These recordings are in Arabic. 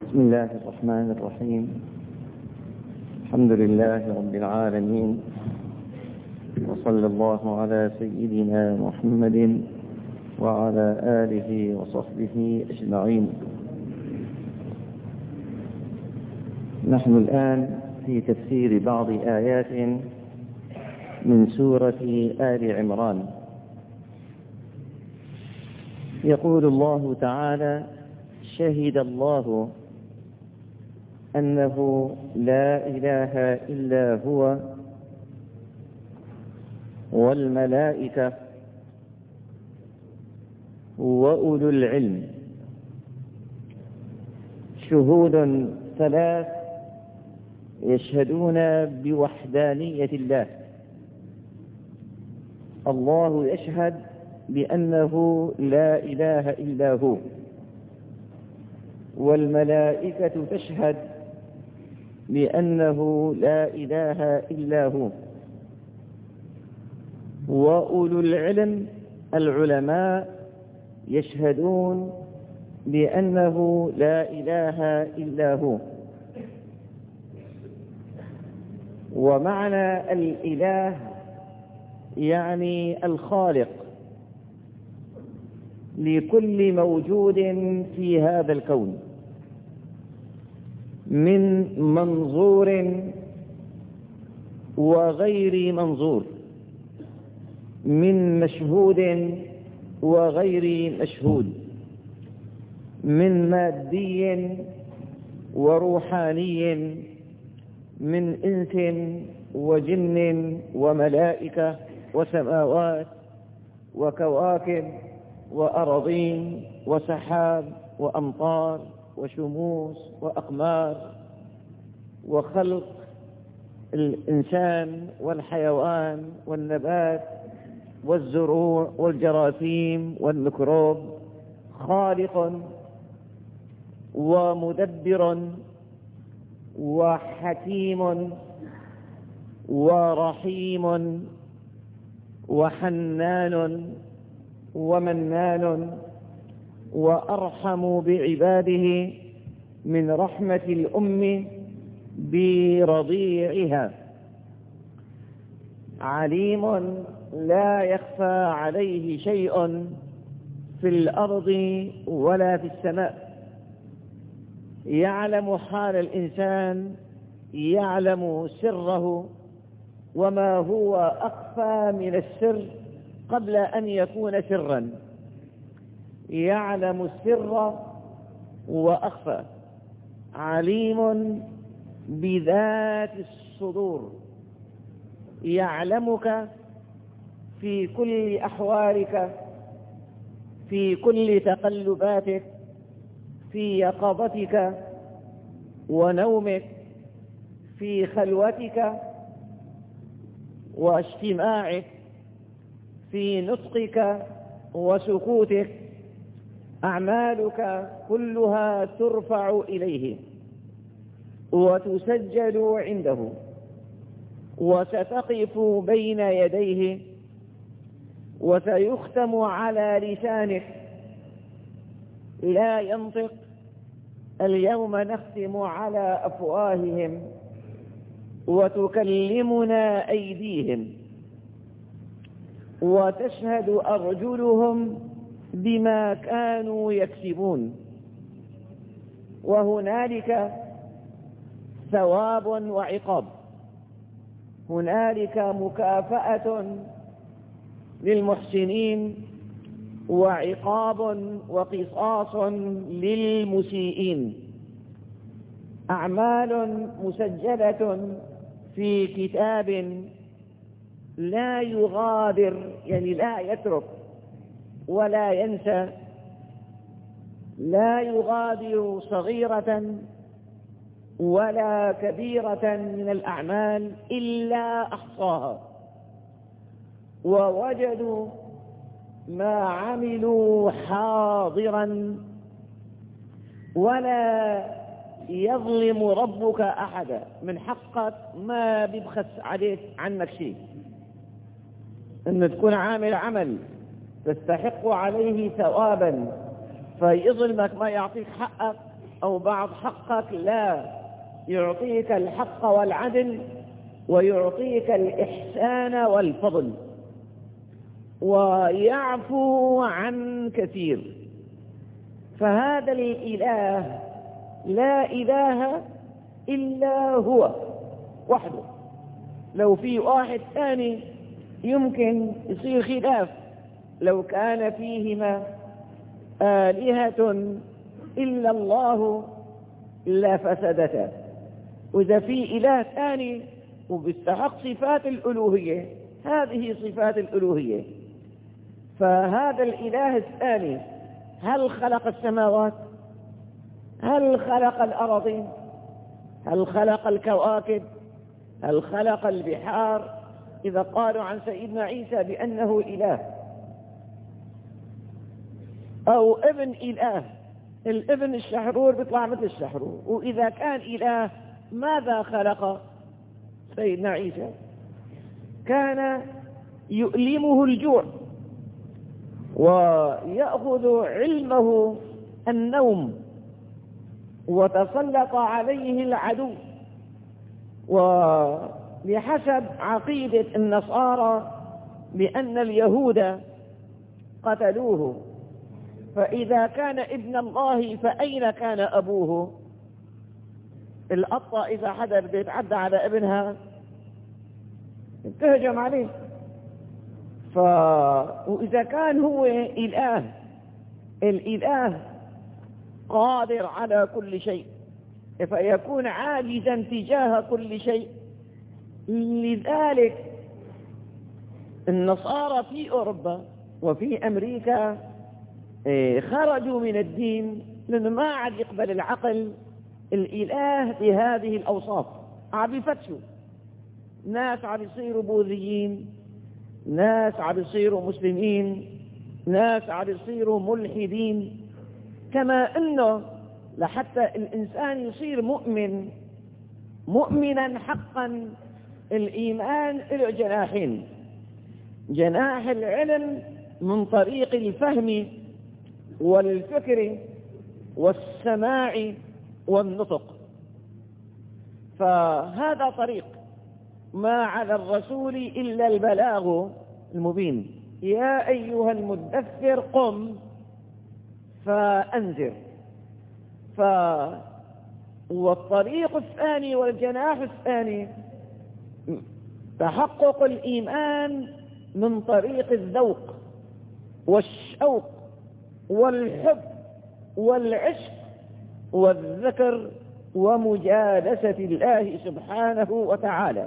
بسم الله الرحمن الرحيم. الحمد لله رب العالمين، وصلى الله على سيدنا محمد وعلى آله وصحبه أجمعين. نحن الآن في تفسير بعض آيات من سورة آل عمران. يقول الله تعالى: شهد الله أنه لا إله إلا هو والملائكة وأولو العلم. شهود ثلاث يشهدون بوحدانية الله. الله يشهد بأنه لا إله إلا هو، والملائكة تشهد بأنه لا إله إلا هو، وأولو العلم العلماء يشهدون بأنه لا إله إلا هو. ومعنى الإله يعني الخالق لكل موجود في هذا الكون، من منظور وغير منظور، من مشهود وغير مشهود، من مادي وروحاني، من إنس وجن وملائكة وسماوات وكواكب وأراضين وسحاب وأمطار وشموس وأقمار، وخلق الإنسان والحيوان والنبات والزروع والجراثيم والميكروب. خالق ومدبر وحكيم ورحيم وحنان ومنان، وأرحم بعباده من رحمة الأم برضيعها. عليم لا يخفى عليه شيء في الأرض ولا في السماء. يعلم حال الإنسان، يعلم سره، وما هو أخفى من السر قبل أن يكون سرا. يعلم السر وأخفى. عليم بذات الصدور، يعلمك في كل أحوالك، في كل تقلباتك، في يقظتك ونومك، في خلوتك واجتماعك، في نطقك وسكوتك. أعمالك كلها ترفع إليه وتسجل عنده، وستقف بين يديه، وسيختم على لسانك. لا ينطق. اليوم نختم على أفواههم وتكلمنا أيديهم وتشهد أرجلهم بما كانوا يكسبون. وهنالك ثواب وعقاب. هنالك مكافأة للمحسنين وعقاب وقصاص للمسيئين. أعمال مسجلة في كتاب لا يغادر، يعني لا يترك ولا ينسى، لا يغادر صغيرة ولا كبيرة من الأعمال إلا أحصاها، ووجدوا ما عملوا حاضرا، ولا يظلم ربك أحدا. من حقك ما بيبخس عليك عنك شيء، أن تكون عامل عمل تستحق عليه ثوابا فيظلمك ما يعطيك حقك، أو بعض حقك، لا، يعطيك الحق والعدل ويعطيك الإحسان والفضل ويعفو عن كثير. فهذا الإله لا إله إلا هو وحده. لو في واحد ثاني يمكن يصير خلاف، لو كان فيهما آلهة إلا الله لفسدتا. وإذا في إله ثاني وبيستحق صفات الألوهية، هذه صفات الألوهية. فهذا الإله الثاني هل خلق السماوات؟ هل خلق الأراضين؟ هل خلق الكواكب؟ هل خلق البحار؟ إذا قالوا عن سيدنا عيسى بأنه إله أو ابن إله، الابن الشحرور بيطلع مثل الشحرور. وإذا كان إله ماذا خلق سيدنا عيسى؟ كان يؤلمه الجوع ويأخذ علمه النوم وتسلط عليه العدو. وبحسب عقيدة النصارى بأن اليهود قتلوه، فإذا كان ابن الله فأين كان أبوه؟ القطة إذا حدا بده يتعدى على ابنها تهجم عليه. وإذا كان هو إله، الإله قادر على كل شيء، فيكون عاجزا تجاه كل شيء. لذلك النصارى في أوروبا وفي أمريكا خرجوا من الدين، لأنه ما عاد يقبل العقل الإله بهذه الأوصاف. عم يفتشوا، ناس عم يصيروا بوذيين، ناس عم يصيروا مسلمين، ناس عم يصيروا ملحدين. كما أنه لحتى الإنسان يصير مؤمنا حقا، الإيمان له جناحين: جناح العلم من طريق الفهم والفكر والسماع والنطق. فهذا طريق ما على الرسول إلا البلاغ المبين. يا أيها المدثر قم فأنذر. والطريق الثاني والجناح الثاني تحقق الإيمان من طريق الذوق والشوق والحب والعشق والذكر ومجالسة الله سبحانه وتعالى.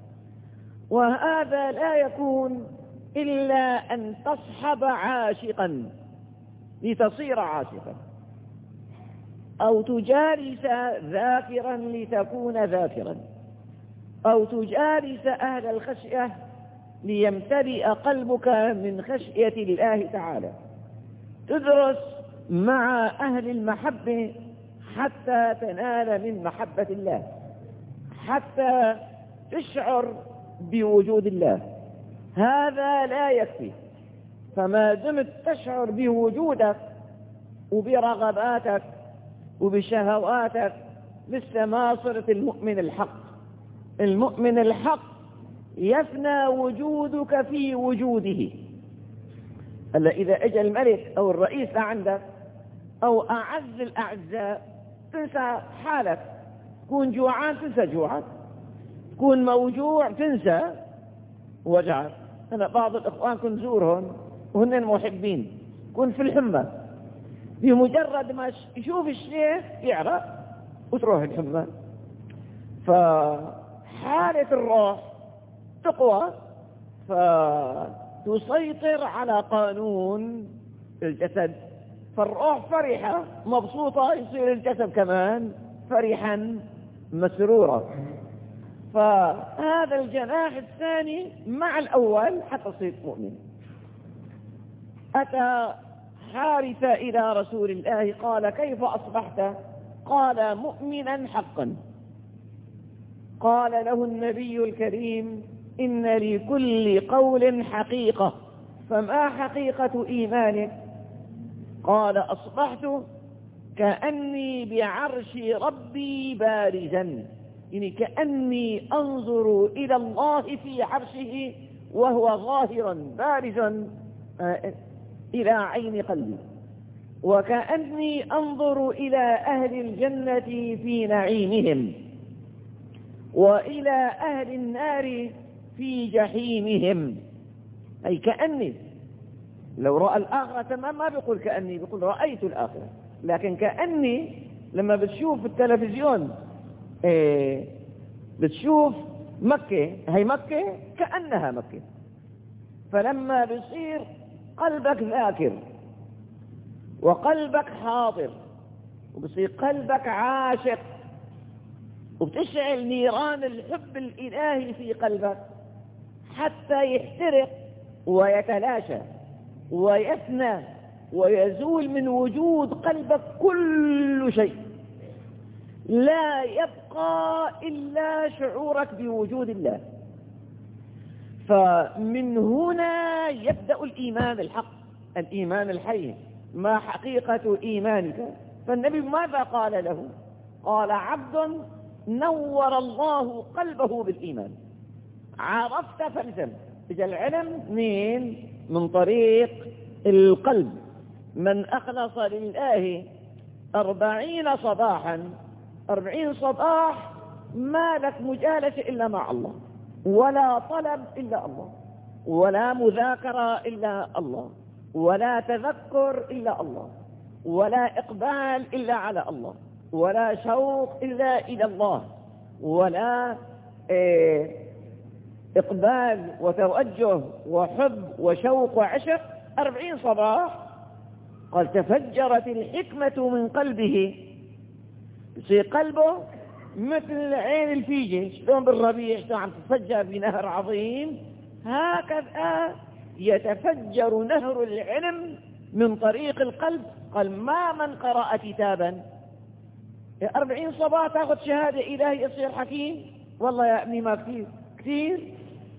وهذا لا يكون إلا أن تصحب عاشقا لتصير عاشقا، أو تجالس ذاكرا لتكون ذاكرا، أو تجالس أهل الخشية ليمتلئ قلبك من خشية الله تعالى. تدرس مع أهل المحبة حتى تنال من محبة الله، حتى تشعر بوجود الله. هذا لا يكفي. فما دمت تشعر بوجودك وبرغباتك وبشهواتك لسه ما صرت المؤمن الحق. المؤمن الحق يفنى وجودك في وجوده. هلا إذا اجى الملك أو الرئيس لعندك أو أعز الأعزاء تنسى حالك. تكون جوعان تنسى جوعك، تكون موجوع تنسى وجعك. أنا بعض الإخوان كنت زورهم وهن محبين، كنت في الحمى، بمجرد ما يشوف الشيخ يعرق وتروح الحمى. فحالة الروح تقوى فتسيطر على قانون الجسد. فالروح فرحة مبسوطة، يصير الجسد كمان فرحا مسرورا. فهذا الجناح الثاني مع الأول حتى تصير مؤمن. أتى حارثة إلى رسول الله قال: كيف أصبحت؟ قال: مؤمنا حقا. قال له النبي الكريم: إن لكل قول حقيقة، فما حقيقة إيمانك؟ قال: أصبحت كأني بعرش ربي بارزا، يعني كأني أنظر إلى الله في عرشه وهو ظاهرا بارزا إلى عين قلبي، وكأني أنظر إلى أهل الجنة في نعيمهم، وإلى أهل النار في جحيمهم. أي كأني لو رأى الآخرة ما بيقول كأني، بيقول رأيت الآخرة. لكن كأني لما بتشوف التلفزيون بتشوف مكة، هي مكة كأنها مكة. فلما بيصير قلبك ذاكر وقلبك حاضر وبصير قلبك عاشق وبتشعل نيران الحب الإلهي في قلبك حتى يحترق ويتلاشى ويفنى ويزول من وجود قلبك كل شيء، لا يبقى إلا شعورك بوجود الله. فمن هنا يبدأ الإيمان الحق، الإيمان الحي. ما حقيقة إيمانك؟ فالنبي ماذا قال له؟ قال: عبد نور الله قلبه بالإيمان. عرفت فالزم. إذا العلم من طريق القلب. من أخلص لله 40 صباحا، 40 صباح ما لك مجالسة إلا مع الله، ولا طلب إلا الله، ولا مذاكرة إلا الله، ولا تذكر إلا الله، ولا إقبال إلا على الله، ولا شوق إلا إلى الله، ولا إقبال وتوجه وحب وشوق وعشق. 40 صباح. قال: تفجرت الحكمة من قلبه. يصير قلبه مثل عين الفيجة، شلون بالربيع شلون عم تتفجر بنهر عظيم، هكذا يتفجر نهر العلم من طريق القلب. قال: ما من قرأ كتابا 40 صباح تاخذ شهادة إلهي يصير حكيم؟ والله يا ابني ما كثير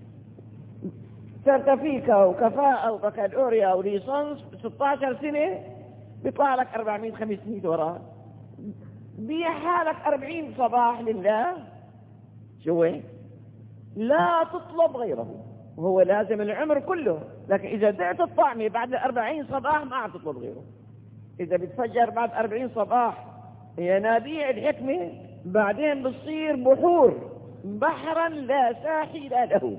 سيرتفيكا وكفاءة وبكالوريا وليسانس 16 سنة بيطلع لك 400-500 وراه. بيع حالك 40 صباح لله. شو لا تطلب غيره، وهو لازم العمر كله. لكن إذا دعت الطعمة بعد 40 صباح ما عم تطلب غيره. إذا بتفجر بعد 40 صباح ينابيع الحكمة، بعدين بتصير بحور، بحرا لا ساحل له.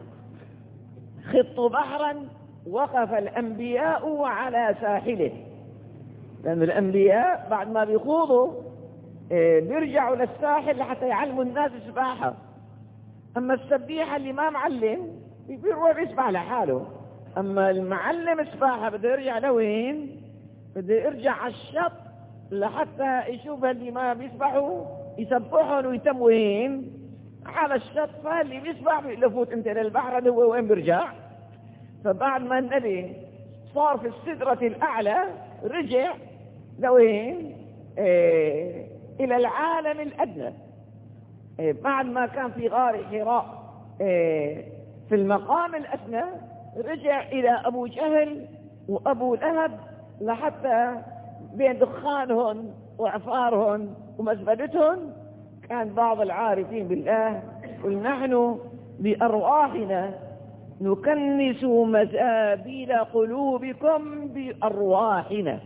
خط بحرا وقف الأنبياء على ساحله، لأن الأنبياء بعد ما بيخوضوا بيرجعوا للساحل لحتى يعلموا الناس السباحة. أما السبيحة اللي ما معلم بيروح يسبح لحاله. أما المعلم السباحة بده يرجع لوين؟ بده يرجع على الشط لحتى يشوف اللي ما بيسبحوا يسبحهم ويتم وين؟ على الشط. فاللي بيسبح بيلفوت انت للبحر، هذا هو وين بيرجع. فبعد ما النبي صار في السدرة الأعلى رجع لوين؟ إلى العالم الأدنى. بعد ما كان في غار حراء في المقام الأدنى، رجع إلى أبو جهل وأبو لهب لحتى بين دخانهم وعفارهم ومزبلتهم كان بعض العارفين بالله قل: نحن بأرواحنا نكنس مزابيل قلوبكم بأرواحنا.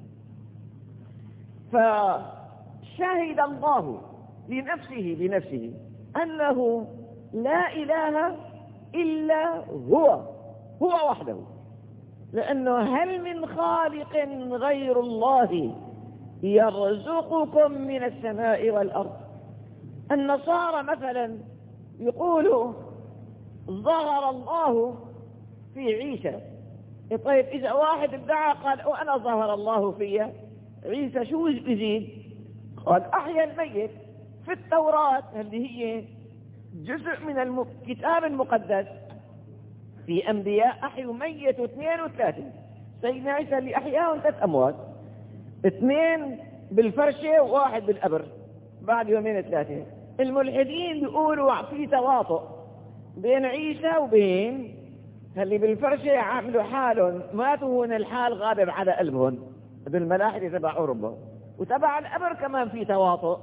فشهد الله لنفسه أنه لا إله إلا هو وحده. لأنه هل من خالق غير الله يرزقكم من السماء والأرض؟ النصارى مثلا يقولوا ظهر الله في عيسى. طيب إذا واحد ادعى قال وأنا ظهر الله في عيسى، شو يزيد؟ قال: أحيا الميت. في التوراة اللي هي جزء من الكتاب المقدس في أنبياء أحيوا ميت 2 و3. سيدنا عيسى اللي أحياهم 3 أموات، 2 بالفرشة و1 بالقبر بعد 2-3. الملحدين بيقولوا في تواطؤ بين عيسى وبين اللي بالفرشة، عاملوا حالهم ماتوا هون، الحال غالب على قلبهم بالملاحدة تبع أوروبا. وتبع الأمر كمان في تواطؤ.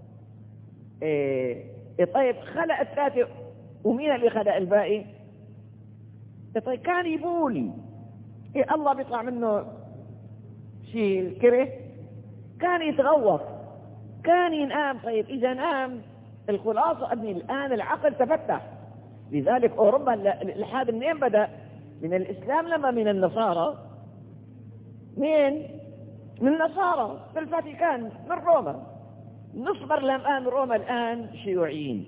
طيب خلق الثلاثة ومين اللي خلق الباقي؟ طيب كان يبول، الله بيطلع منه شيء كره، كان يتغوط، كان ينام. طيب إذا نام، الخلاصة أبني الآن العقل تفتح. لذلك أوروبا الإلحاد منين بدأ؟ من الإسلام لما من النصارى؟ من النصارى في الفاتيكان، من روما. نصبر الآن روما الآن شيوعيين.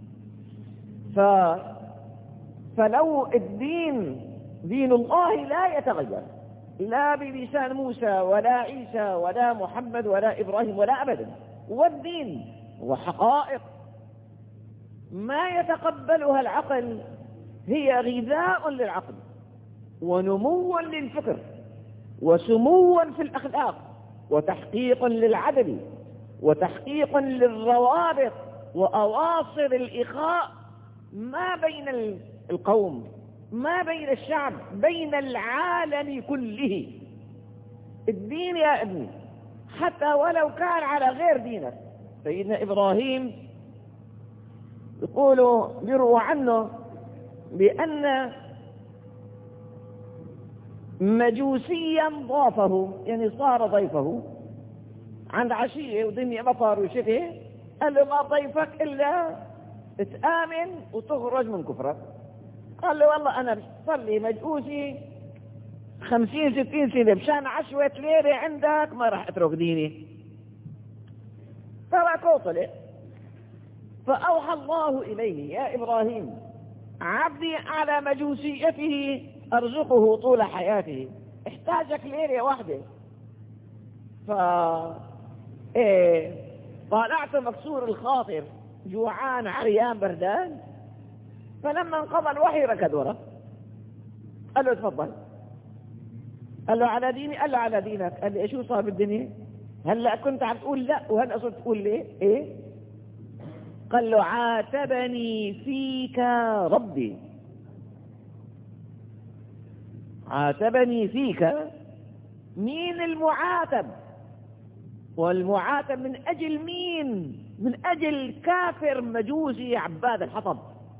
فلو الدين دين الله لا يتغير، لا بلسان موسى ولا عيسى ولا محمد ولا إبراهيم ولا أبدا. والدين هو حقائق ما يتقبلها العقل، هي غذاء للعقل ونمو للفكر وسمو في الأخلاق وتحقيق للعدل وتحقيق للروابط وأواصر الإخاء ما بين القوم، ما بين الشعب، بين العالم كله. الدين يا ابني حتى ولو كان على غير دينك. سيدنا إبراهيم يروى عنه بأن مجوسيا ضافه، يعني صار ضيفه عند عشية ودنيا مطر وشتي، قال له ما ضيفك إلا تآمن وتخرج من كفرك. قال له والله أنا صار لي مجوسي 50-60 سنة، مشان عشوة ليلة عندك ما راح أترك ديني. تركه طلع. فأوحى الله إليه: يا إبراهيم، عبدي على مجوسيته أرزقه طول حياته، احتاجك ليلة واحدة. طالعت مكسور الخاطر، جوعان عريان بردان. فلما انقضى الوحي ركض ورا، قال له تفضل. قال له على ديني؟ قال له على دينك. قال لي شو صار بالدنيا؟ هلا كنت عم تقول لا وهلا صرت تقول ليه؟ ايه؟ قال له عاتبني فيك ربي. عاتبني فيك. مين المعاتب؟ والمعاتب من أجل مين؟ من أجل كافر مجوسي عباد الحطب.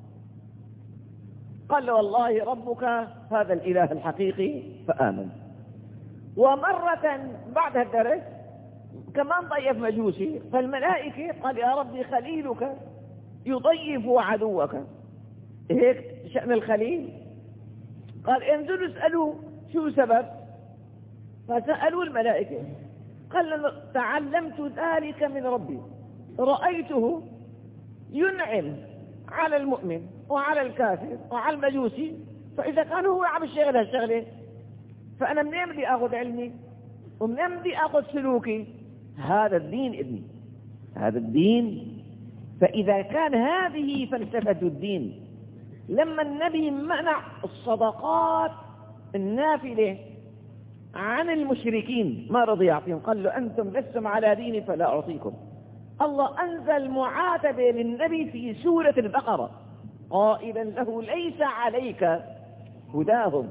قال له والله ربك هذا الإله الحقيقي، فآمن. ومرة بعد الدرس كمان ضيف مجوسي، فالملائكة قال يا ربي خليلك يضيف عدوك. هيك شأن الخليل. قال انزلوا اسألوا شو سبب. فسألوا الملائكة، قال تعلمت ذلك من ربي، رأيته ينعم على المؤمن وعلى الكافر وعلى المجوسي، فإذا كان هو عم يشتغل هالشغلة، فأنا منين بدي أخذ علمي ومنين بدي أخذ سلوكي؟ هذا الدين ابني، هذا الدين. فإذا كان هذه فلسفة الدين، لما النبي منع الصدقات النافلة عن المشركين ما رضي يعطيهم، قال له أنتم لستم على ديني فلا أعطيكم. الله أنزل معاتبة للنبي في سورة البقرة قائلا له ليس عليك هداهم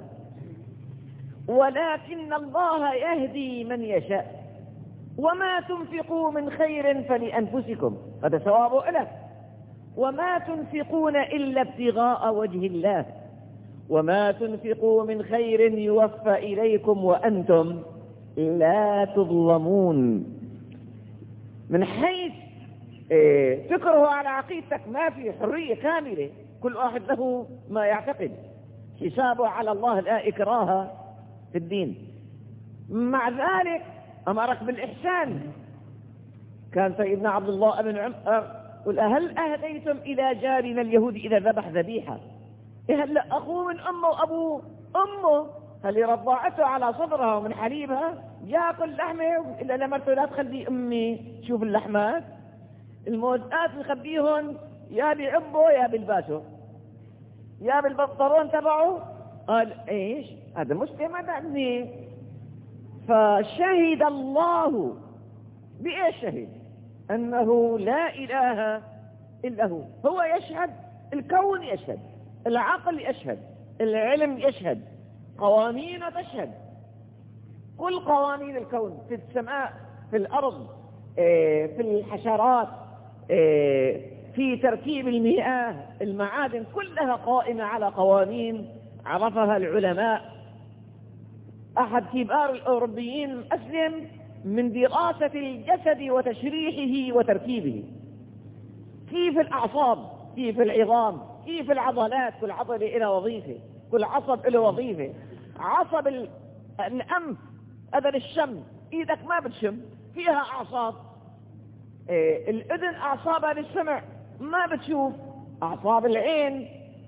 ولكن الله يهدي من يشاء وما تنفقوا من خير فلأنفسكم، هذا ثوابه لك، وما تنفقون إلا ابتغاء وجه الله وما تنفقوا من خير يوفى إليكم وأنتم لا تظلمون. من حيث فكره على عقيدتك ما في حرية كاملة، كل واحد له ما يعتقد، حسابه على الله لا إكراه في الدين. مع ذلك أمرك بالإحسان. كان سيدنا عبد الله بن عمر قل هل أهديتم إلى جارنا اليهود إذا ذبح ذبيحة؟ هل أخوه من أمه وأبوه أمه هل رضعته على صدرها ومن حليبها يأكل لحمه إلا لمرته لا تخلي أمي شوف اللحمات الموزقات نخبيهم يا بعبه يا بالباسه يا بالبطرون تبعه. قال إيش هذا مسلم هذا ابني. فشهد الله بإيش شهد؟ أنه لا إله إلا هو. هو يشهد، الكون يشهد، العقل يشهد، العلم يشهد، قوانين تشهد، كل قوانين الكون في السماء في الأرض في الحشرات، في تركيب المياه، المعادن، كلها قائمة على قوانين عرفها العلماء. أحد كبار الأوروبيين أسلم من دراسة الجسد وتشريحه وتركيبه، كيف الأعصاب، كيف العظام، كيف العضلات، كل عضلة إلى وظيفة، كل عصب له وظيفة. عصب الأنف هذا للشم، إيدك ما بتشم فيها أعصاب. الأذن أعصابها للسمع ما بتشوف. أعصاب العين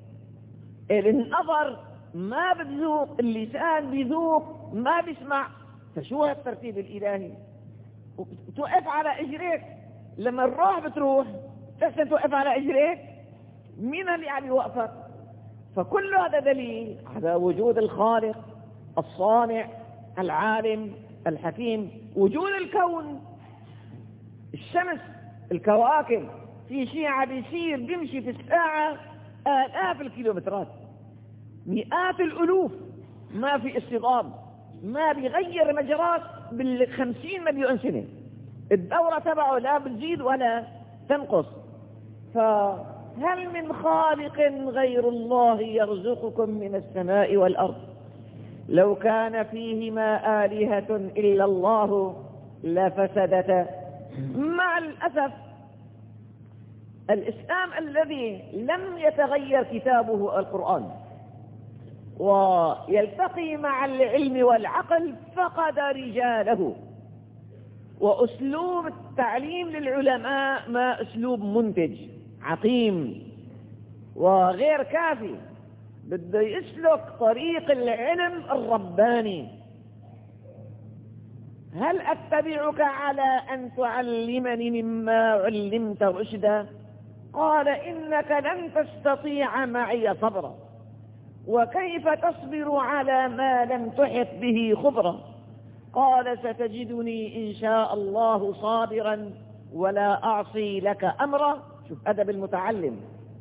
النظر ما بتذوق، اللسان بيذوق ما بيسمع. فشو هالترتيب الإلهي؟ وتوقف على إجريك لما الروح بتروح تحسن توقف على إجريك، مين اللي عم يوقفك؟ فكل هذا دليل على وجود الخالق الصانع العالم الحكيم، وجود الكون، الشمس، الكواكب، في شيء عم بيصير بيمشي في الساعة آلاف الكيلومترات، مئات الألوف، ما في اصطدام، ما بيغير مجرات بال50 مليون سنة، الدورة تبعه لا بتزيد ولا تنقص. فهل من خالق غير الله يرزقكم من السماء والأرض؟ لو كان فيهما آلهة إلا الله لفسدتا. مع الأسف الإسلام الذي لم يتغير كتابه القرآن ويلتقي مع العلم والعقل فقد رجاله، وأسلوب التعليم للعلماء ما أسلوب منتج عقيم وغير كافي، بده يسلك طريق العلم الرباني. هل أتبعك على أن تعلمني مما علمت رشدا؟ قال إنك لن تستطيع معي صبرا، وكيف تصبر على ما لم تحط به خبرا؟ قال ستجدني إن شاء الله صابرا ولا أعصي لك أمرا. شوف أدب المتعلم.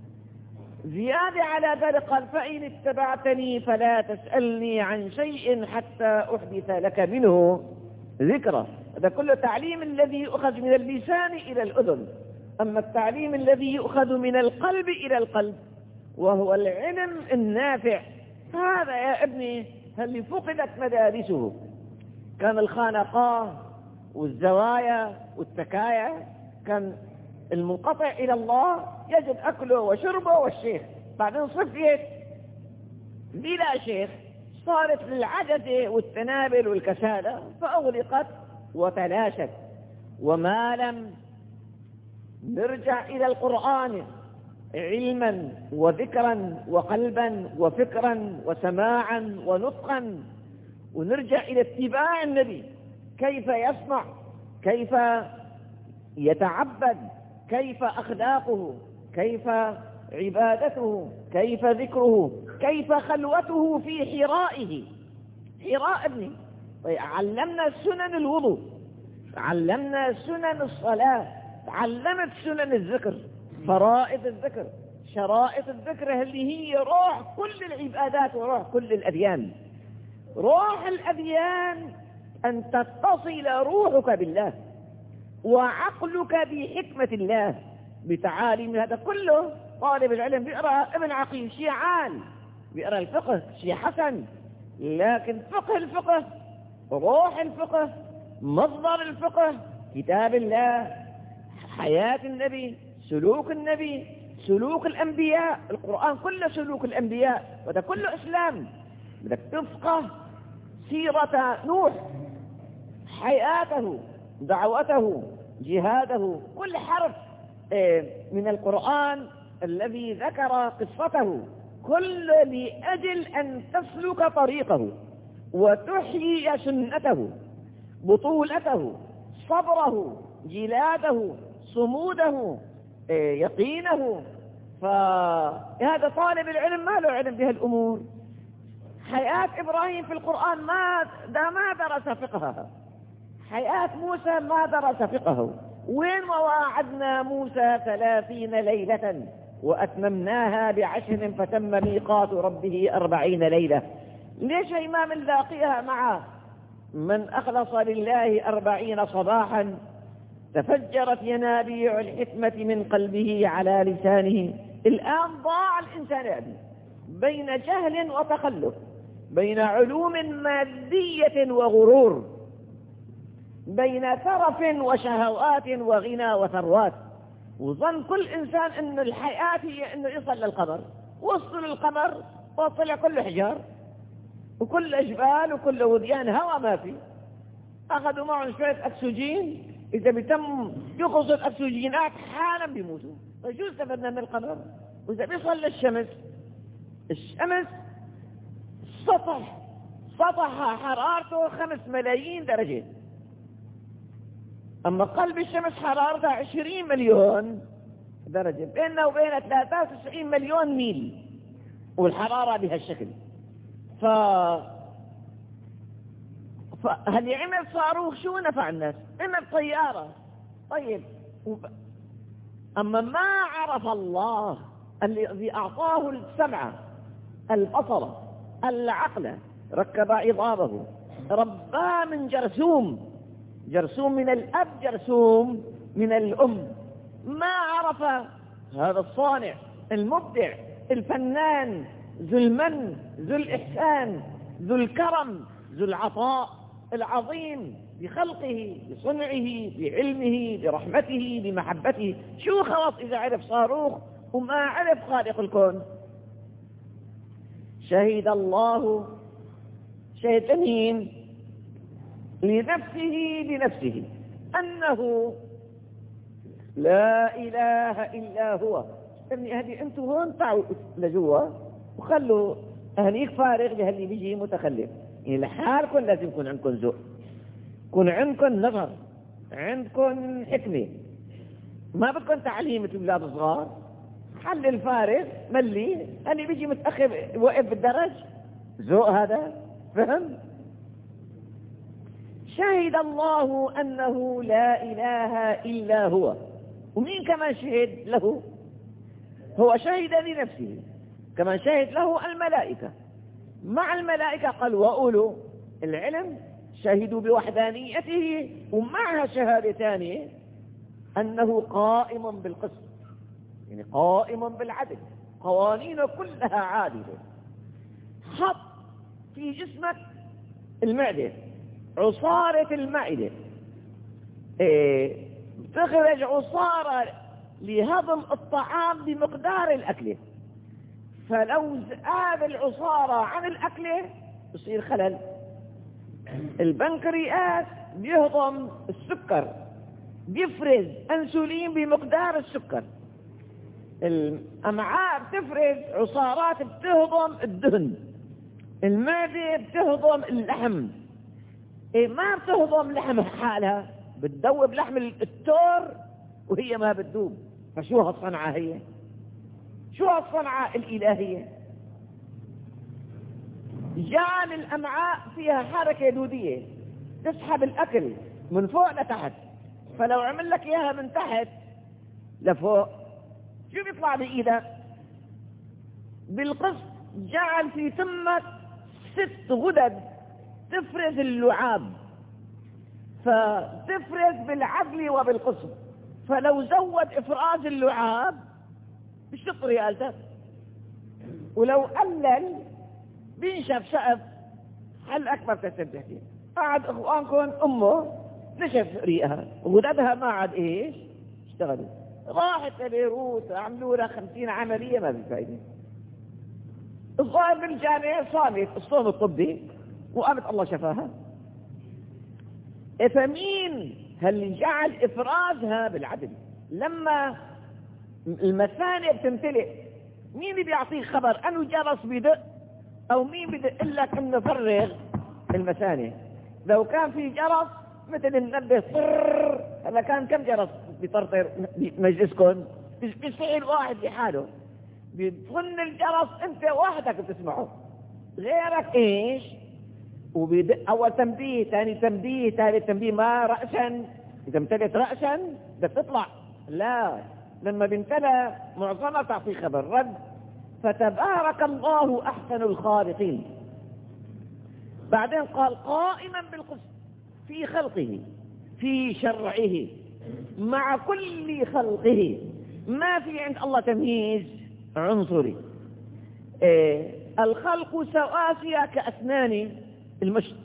زيادة على ذلك قال فإن اتبعتني فلا تسألني عن شيء حتى أحدث لك منه ذكرى. هذا كله تعليم الذي يؤخذ من اللسان إلى الأذن، أما التعليم الذي يؤخذ من القلب إلى القلب وهو العلم النافع، هذا يا ابني اللي فقدت مدارسه. كان الخانقاه والزوايا والتكايا، كان المنقطع إلى الله يجد أكله وشربه والشيخ، بعدين صفيت بلا شيخ، صارت للعجزة والتنابل والكسالة فأغلقت وتلاشت. وما لم نرجع إلى القرآن علما وذكرا وقلبا وفكرا وسماعا ونطقا، ونرجع إلى اتباع النبي، كيف يصنع، كيف يتعبد، كيف أخلاقه، كيف عبادته، كيف ذكره، كيف خلوته في حرائه. حراء ابني علمنا سنن الوضوء، علمنا سنن الصلاة، علمت سنن الذكر، فرائض الذكر، شرائط الذكر اللي هي روح كل العبادات وروح كل الأديان. روح الأديان أن تتصل روحك بالله وعقلك بحكمة الله بتعاليم. هذا كله طالب العلم بيقرأ ابن عقيل شيء عال، بيقرأ الفقه شيء حسن، لكن فقه الفقه، روح الفقه، مصدر الفقه كتاب الله، حياة النبي، سلوك النبي، سلوك الأنبياء. القرآن كله سلوك الأنبياء، وده كله إسلام. بدك تفقه سيرة نوح، حياته، دعوته، جهاده، كل حرف من القرآن الذي ذكر قصته، كل لأجل أن تسلك طريقه وتحيي سنته، بطولته، صبره، جلاده، صموده، يقينه. فهذا طالب العلم ما له علم بها الأمور. حياة إبراهيم في القرآن ما درس فقهها، حياة موسى ما درس فقهه. وين وواعدنا موسى 30 ليلة وأتممناها ب10 فتم ميقات ربه 40 ليلة. ليش ما بنلاقيها مع من أخلص لله 40 صباحا تفجرت ينابيع الحكمة من قلبه على لسانه. الآن ضاع الإنسان يعني بين جهل وتخلف، بين علوم مادية وغرور، بين ترف وشهوات وغنى وثروات، وظن كل إنسان أن الحياة هي أنه يصل للقمر. وصلوا للقمر وطلع كل حجار وكل أجبال وكل وديان، هوا ما في. أخذوا معهم شوية أكسجين، إذا بيتم يخلصوا الأكسجينات حالا بيموتوا. فشو استفدنا من القمر؟ وإذا بيصل للشمس، الشمس سطح حرارته 5 ملايين درجة، أما قلب الشمس حرارته 20 مليون درجة، بيننا وبين 93 مليون ميل، والحرارة بهالشكل. فهل يعمل صاروخ شو نفع الناس؟ عمل طيارة. طيب أما ما عرف الله الذي أعطاه السمع البصر العقل، ركب عظامه، رباه من جرثوم من الأب، جرثوم من الأم. ما عرف هذا الصانع المبدع الفنان ذو المن ذو الإحسان ذو الكرم ذو العطاء العظيم بخلقه بصنعه بعلمه برحمته بمحبته. شو خلص إذا عرف صاروخ وما عرف خالق الكون؟ شهد الله، شهد مين؟ لنفسه بنفسه أنه لا إله إلا هو. ابني هذه أنتم هون تعوا لجوا وخلوا أهليك فارغ لهاللي بيجي متخلف. يعني لحالكم لازم يكون عندكم ذوق، يكون عندكم نظر، عندكم حكمة، ما بدكم تعليم مثل الأولاد الصغار. حل الفارغ ملي اللي بيجي متأخر وقف بالدرج، ذوق هذا، فهم؟ شهد الله أنه لا إله إلا هو. ومين كمان شهد له؟ هو شهد لنفسه، كمان شهد له الملائكة. مع الملائكة قال وأولو العلم شهدوا بوحدانيته، ومعها شهادة ثانية أنه قائم بالقسط، يعني قائم بالعدل، قوانينه كلها عادلة. حط في جسمك المعدة، عصارة المعدة تخرج عصارة لهضم الطعام بمقدار الأكلة، فلو زاد العصارة عن الأكلة يصير خلل. البنكرياس بيهضم السكر، بيفرز أنسولين بمقدار السكر. الأمعاء بتفرز عصارات بتهضم الدهن. المعدة بتهضم اللحم، ما بتهضم لحم حالها، بتذوب لحم التور وهي ما بتذوب. فشو هالصنعة هي؟ شو هالصنعة الإلهية؟ جعل الأمعاء فيها حركة دودية تسحب الأكل من فوق لتحت، فلو عمل لك إياها من تحت لفوق شو بيطلع بإيدك؟ بالقسط جعل في تمك 6 غدد تفرز اللعاب، فتفرز بالعدل وبالقسط. فلو زود إفراز اللعاب بشط رئالتك، ولو قلل بينشف شقف حل أكبر تستمتع فيه. قعد إخوانكم أمه نشف ريقها وغددها ما عاد إيش اشتغلوا، راحت لبيروت عملوا لها 50 عملية ما بالفائدة. الظاهر بالجامعة صامت الصوم الطبي وقامت الله شفاها. فمين هل جعل إفرازها بالعدل؟ لما المثانة بتمتلئ مين اللي بيعطيك خبر أنه جرس بيدق، أو مين بدق لك أنه فرغ المثانة؟ لو كان في جرس مثل النبه طر، هلا كان كم جرس بيطرطر بمجلسكم؟ بيصير واحد لحاله، بيظن الجرس أنت وحدك بتسمعه، غيرك إيش؟ وبيدق أول تنبيه، ثاني تنبيه، ثالث تنبيه، ما رأسا. إذا امتلت رأسا بدك تطلع، لا، لما بيمتلأ معظمها تعطي خبر رد. فتبارك الله أحسن الخالقين. بعدين قال قائما بالقسط في خلقه في شرعه مع كل خلقه، ما في عند الله تمييز عنصري. الخلق سواسية كأسنان المشط.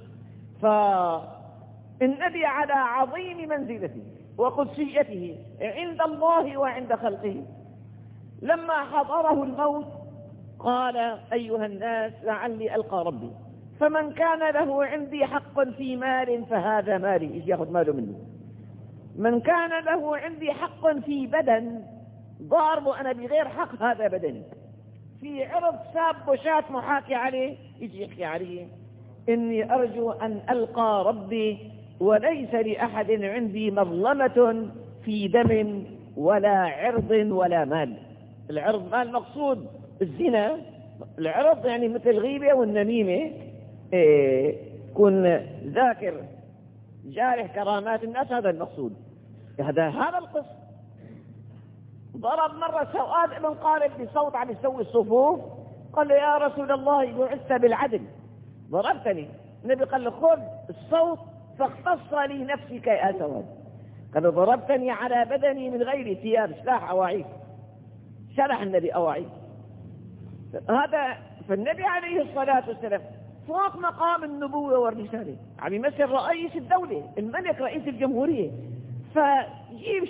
فالنبي على عظيم منزلته وقدسيته عند الله وعند خلقه، لما حضره الموت قال أيها الناس لعلي ألقى ربي، فمن كان له عندي حق في مال فهذا مالي، إيش يأخذ ماله مني. من كان له عندي حق في بدن ضاربه أنا بغير حق هذا بدني. في عرض ساب وشات محاكي عليه يجي يحكي عليه إني أرجو أن ألقى ربي وليس لأحد عندي مظلمة في دم ولا عرض ولا مال. العرض مال مقصود الزنا، العرض يعني مثل الغيبة والنميمة، كن ذاكر جارح كرامات الناس، هذا المقصود. هذا القصد. ضرب مرة سواد ابن قارب بصوت عم يسوي الصفوف، قال له يا رسول الله بعثت بالعدل ضربتني. النبي قال له خذ الصوت فاختص لي نفسك يا سواد. قال له ضربتني على بدني من غير ثياب، سلاح أواعيك. شرح النبي أواعيك هذا. فالنبي عليه الصلاة والسلام فوق مقام النبوة والرسالة، عم يمثل رئيس الدولة، الملك رئيس الجمهورية، فيجيب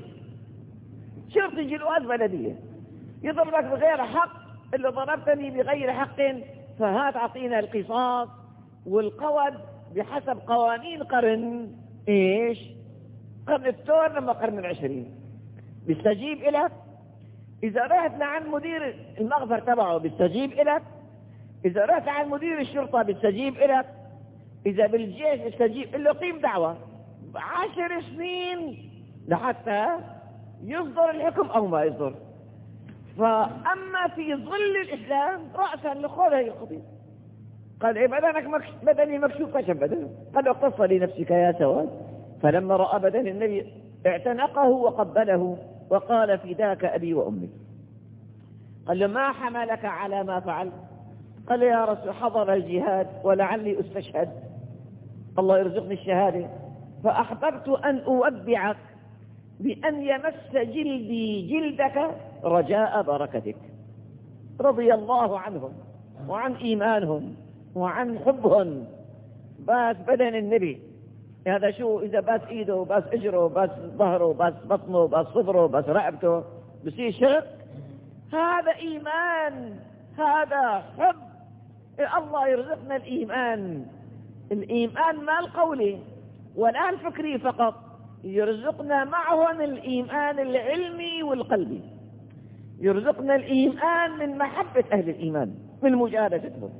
شرطي جلوات بلدية يضربك بغير حق، اللي ضربتني بغير حق فهات عطينا القصاص والقود بحسب قوانين قرن ايش؟ قرن الثور لما قرن 20. بيستجيب إلك إذا رحت لعن مدير المخبر تبعه، بيستجيب إلك إذا رحت عن مدير الشرطة، بيستجيب إلك إذا بالجيش بيستجيب له. قيم دعوة 10 سنين لحتى يصدر الحكم أو ما يصدر. فأما في ظل الإسلام رأسا لخذ هذه القضية. قال إيه بدني مكشوف، كشف بدنه. قال اقتص لنفسك يا سواد. فلما رأى بدن النبي اعتنقه وقبله وقال فداك أبي وأمي. قال له ما حملك على ما فعل؟ قال يا رسول حضر الجهاد ولعلي أستشهد، الله يرزقني الشهادة، فأحببت أن أودعك بأن يمس جلدي جلدك رجاء بركتك. رضي الله عنهم وعن إيمانهم وعن حبهم. باس بدن النبي هذا شو؟ إذا باس إيده باس إجره باس ظهره باس بطنه باس صدره باس رقبته بصير شرك؟ هذا إيمان، هذا حب. الله يرزقنا الإيمان ما القولي ولا الفكري فقط، يرزقنا معهم الإيمان العلمي والقلبي، يرزقنا الإيمان من محبة أهل الإيمان، من مجالستهم،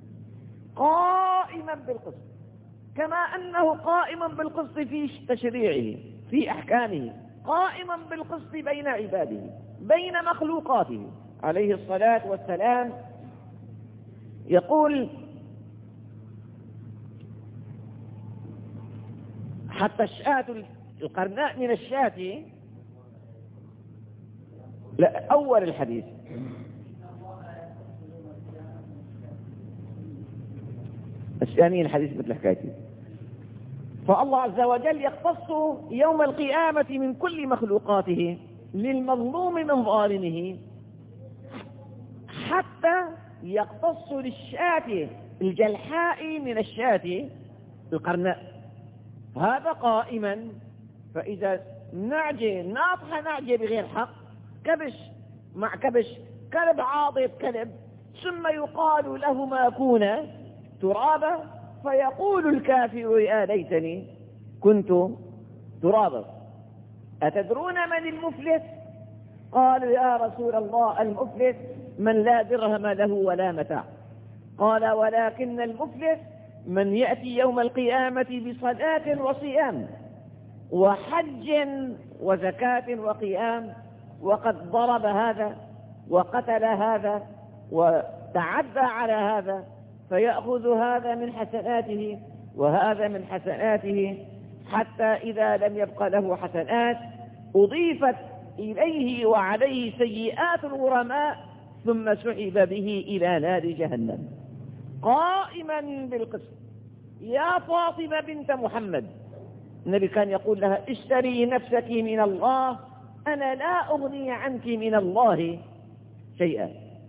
قائما بالقسط كما أنه قائما بالقسط في تشريعه في أحكامه، قائما بالقسط بين عباده بين مخلوقاته عليه الصلاة والسلام. يقول حتى الشاة القرناء من الشاة، لا أول الحديث الثاني الحديث مثل حكايتي. فالله عز وجل يقتص يوم القيامة من كل مخلوقاته للمظلوم من ظالمه، حتى يقتص للشاة الجلحاء من الشاة القرناء، هذا قائما. فإذا نعجة ناطحة نعجة بغير حق، كبش مع كبش، كلب عاضب كلب، ثم يقال لهما كونا ترابا، فيقول الكافر يا ليتني كنت ترابا. أتدرون من المفلس؟ قالوا يا رسول الله المفلس من لا درهم له ولا متاع. قال ولكن المفلس من يأتي يوم القيامة بصلاة وصيام وحج وزكاة وقيام، وقد ضرب هذا وقتل هذا وتعدى على هذا، فيأخذ هذا من حسناته وهذا من حسناته، حتى إذا لم يبق له حسنات أضيفت إليه وعليه سيئات الغرماء، ثم سحب به إلى نار جهنم قائما بالقسط. يا فاطمة بنت محمد النبي كان يقول لها اشتري نفسك من الله، أنا لا أغني عنك من الله شيئا.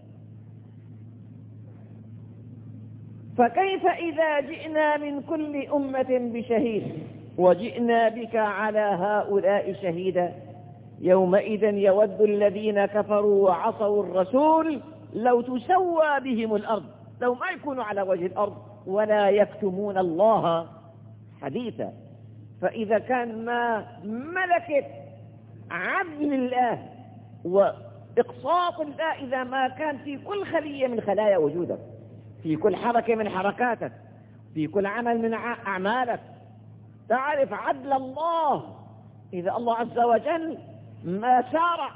فكيف إذا جئنا من كل أمة بشهيد وجئنا بك على هؤلاء شهيدا؟ يومئذ يود الذين كفروا وعصوا الرسول لو تسوى بهم الأرض، لو ما يكونوا على وجه الأرض ولا يكتمون الله حديثا. فإذا كان ما ملكة عدل الله وإقساط الله إذا ما كان في كل خلية من خلايا وجودك، في كل حركة من حركاتك، في كل عمل من أعمالك، تعرف عدل الله، إذا الله عز وجل ما سارع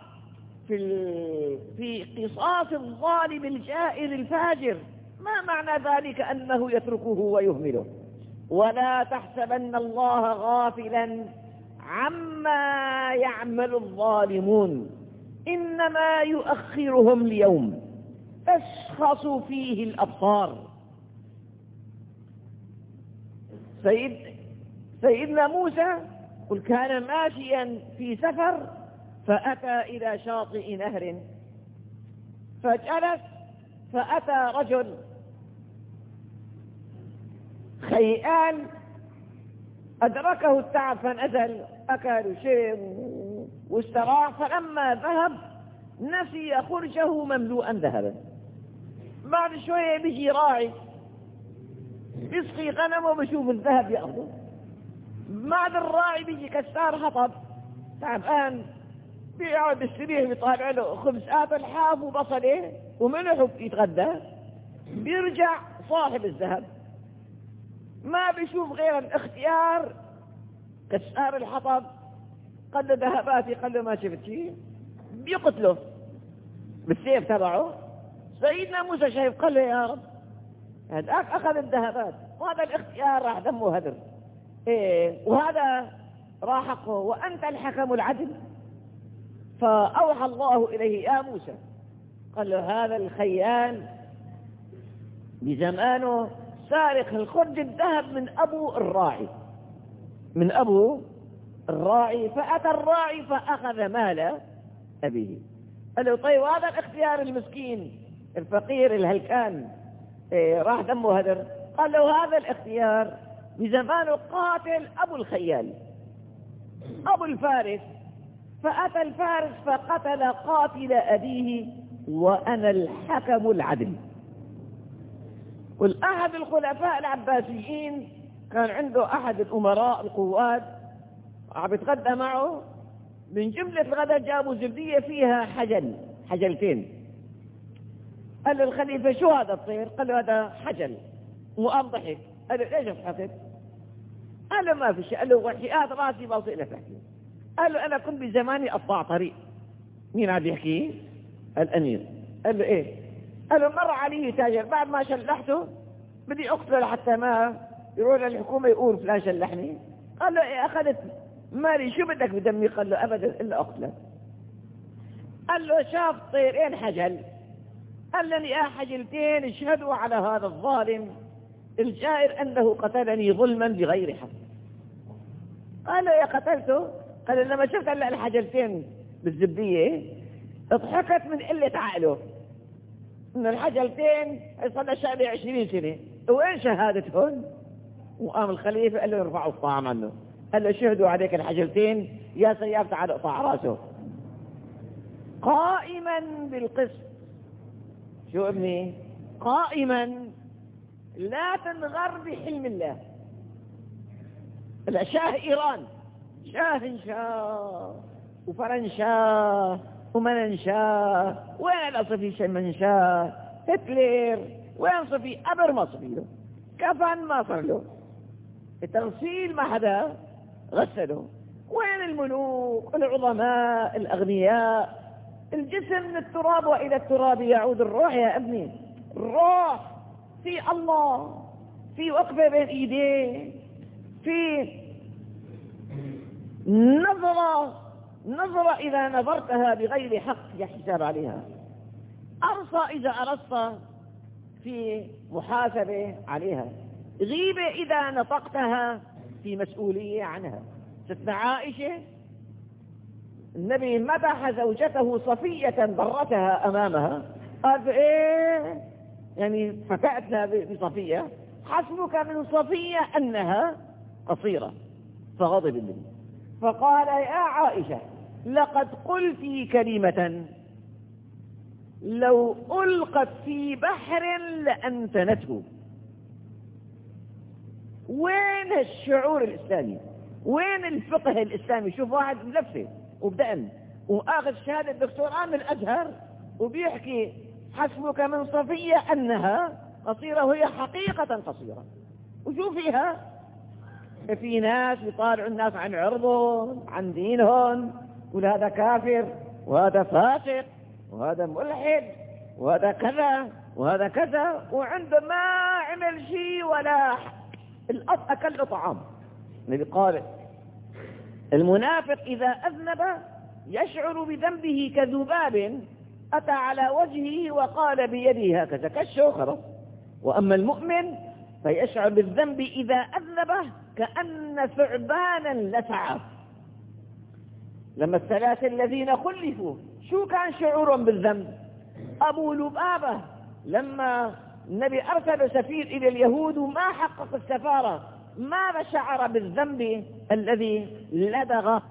في قصاص الظالم الجائر الفاجر، ما معنى ذلك أنه يتركه ويهمله؟ ولا تحسبن الله غافلا عما يعمل الظالمون، إنما يؤخرهم ليوم تشخص فيه الأبصار. سيدنا موسى قل كان ماشيا في سفر فأتى إلى شاطئ نهر فجلس، فأتى رجل خيئان أدركه التعب فنزل، أكل وشرب واستراح، فلما ذهب نسي خرجه مملوءا ذهبا. بعد شوية بيجي راعي بيسقي غنمه وبشوف الذهب يأخذه، بعد الراعي بيجي كسار حطب تعبان بيقعد بالسرير بيطالع له خبز آبل حاف وبصله وملح يتغدى، بيرجع صاحب الذهب ما بيشوف غير الاختيار كسار الحطب، قال له ذهباتي، قال له ما شفت شيء، بيقتله بالسيف تبعه. سيدنا موسى شايف قال له يا رب هذاك أخذ الذهبات وهذا الاختيار راح دمه هدر، وهذا راح حقه وأنت الحكم العدل. فأوحى الله إليه يا موسى، قال له هذا الخيان بزمانه سارق الخرج الذهب من أبو الراعي، فأتى الراعي فأخذ مال أبيه. قال له طيب هذا الاختيار المسكين الفقير الهلكان راح دمه هدر، قال له هذا الاختيار بزمانه قاتل أبو الخيال أبو الفارس، فأتى الفارس فقتل قاتل أبيه وأنا الحكم العدل. والأحد الخلفاء العباسيين كان عنده أحد الأمراء القواد عم يتغدى معه، من جملة الغداء جابوا زبدية فيها حجلتين. قال له الخليفة شو هذا الطير؟ قال له هذا حجل، وقام ضحك. قال له ليش ضحكت؟ قال له ما في شيء. قال له وحيات راسي ما وصل لك احكي. قال له أنا كنت بزماني أقطع طريق. مين عم يحكي؟ الأمير. قال له إيه؟ قال له مر علي تاجر بعد ما شلحته بدي أقتله حتى ما يروح للحكومة يقول فلان شلحني. قال له إيه أخذت مالي شو بدك بدمي؟ قال له أبدا إلا أقتله. قال له شاف طيرين حجل، قال لي حجلتين اشهدوا على هذا الظالم الجائر أنه قتلني ظلما بغير حق. قال له يا قتلته؟ قال له لما شفت هلا الحجلتين بالزبدية اضحكت من قلة عقله ان الحجلتين صار له شغله 20 سنة، وين شهادتهم؟ وقام الخليفة قال له يرفعوا الطعام عنه، قال له شهدوا عليك الحجلتين يا سياف تعال اقطع راسه. قائما بالقسط. شو ابني؟ قائما لا تنغر بحلم الله. شاه إيران شاه وفرنشاه ومننشاه، وين الأصفي شمنشاه؟ هتلر وين صفي؟ أبر ما صفي له، كفن ما صار له، التغسيل ما حدا غسله. وين الملوك العظماء الأغنياء؟ الجسم من التراب وإلى التراب يعود الروح يا ابني. الروح في الله، في وقفة بين ايديه، في نظرة إذا نظرتها بغير حق يحساب عليها، أرصى إذا أرصت في محاسبة عليها، غيبة إذا نطقتها في مسؤولية عنها. ستنا عائشة النبي مدح زوجته صفية ضرتها أمامها، قال إيه يعني فتأتنا بصفية، حسبك من صفية أنها قصيرة. فغضب النبي فقال يا عائشة لقد قلت كلمة لو ألقت في بحر لأنتنته. وين الشعور الإسلامي؟ وين الفقه الإسلامي؟ شوف واحد ملفه وبدأن وآخذ شهادة دكتوراه من الأزهر وبيحكي حسبك من صفية أنها قصيرة وهي حقيقة قصيرة. وشوف فيها في ناس يطالعوا الناس عن عرضهم عن دينهم، يقول هذا كافر وهذا فاسق وهذا ملحد وهذا كذا وهذا كذا، وعنده ما عمل شيء ولا أكل طعام. النبي قال المنافق إذا أذنب يشعر بذنبه كذباب أتى على وجهه وقال بيده هكذا كالشوخرة، وأما المؤمن فيشعر بالذنب إذا أذنبه كأن ثعبانا لسعه. لما الثلاثة الذين خلفوا شو كان شعورهم بالذنب؟ أبو لبابة لما النبي أرسل سفير إلى اليهود وما حقق السفارة ماذا شعر بالذنب الذي لدغه؟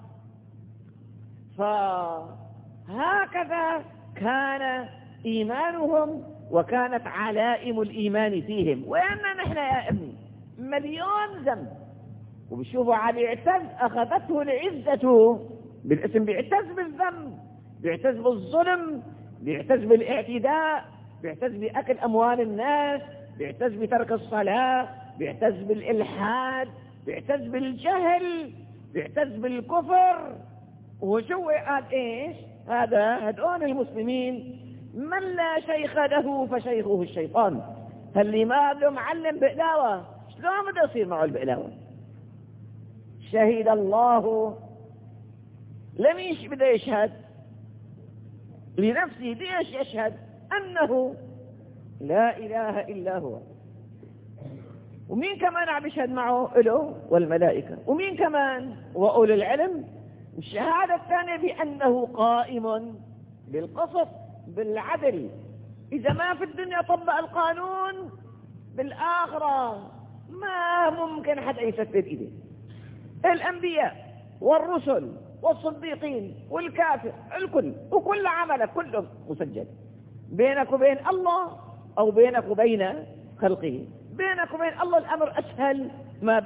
فهكذا كان إيمانهم وكانت علائم الإيمان فيهم. وإننا نحن يا ابني مليون ذنب وبشوفوا علي اعتز أخذته العزة بالاسم، بيعتز بالذنب، بيعتز بالظلم، بيعتز بالاعتداء، بيعتز بأكل أموال الناس، بيعتز بترك الصلاة، بيعتز بالإلحاد، بيعتز بالجهل، بيعتز بالكفر. وشو قال إيش هذول المسلمين من لا شيخ له فشيخه الشيطان. اللي ما له معلم بقلاوة شلون بده يصير معه البقلاوة؟ شهد الله لميش بده يشهد لنفسه، ليش يشهد؟ أنه لا إله إلا هو. ومين كمان عم يشهد معه؟ له والملائكة. ومين كمان؟ وأولي العلم. الشهادة الثانية بأنه قائم بالقسط بالعدل. إذا ما في الدنيا طبق القانون بالآخرة ما ممكن حد يسدد إيده. الأنبياء والرسل والصديقين والكافر الكل وكل عملك كله مسجل بينك وبين الله أو بينك وبين خلقه. بينك وبين الله الأمر أسهل ما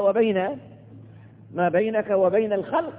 بينك وبين الخلق.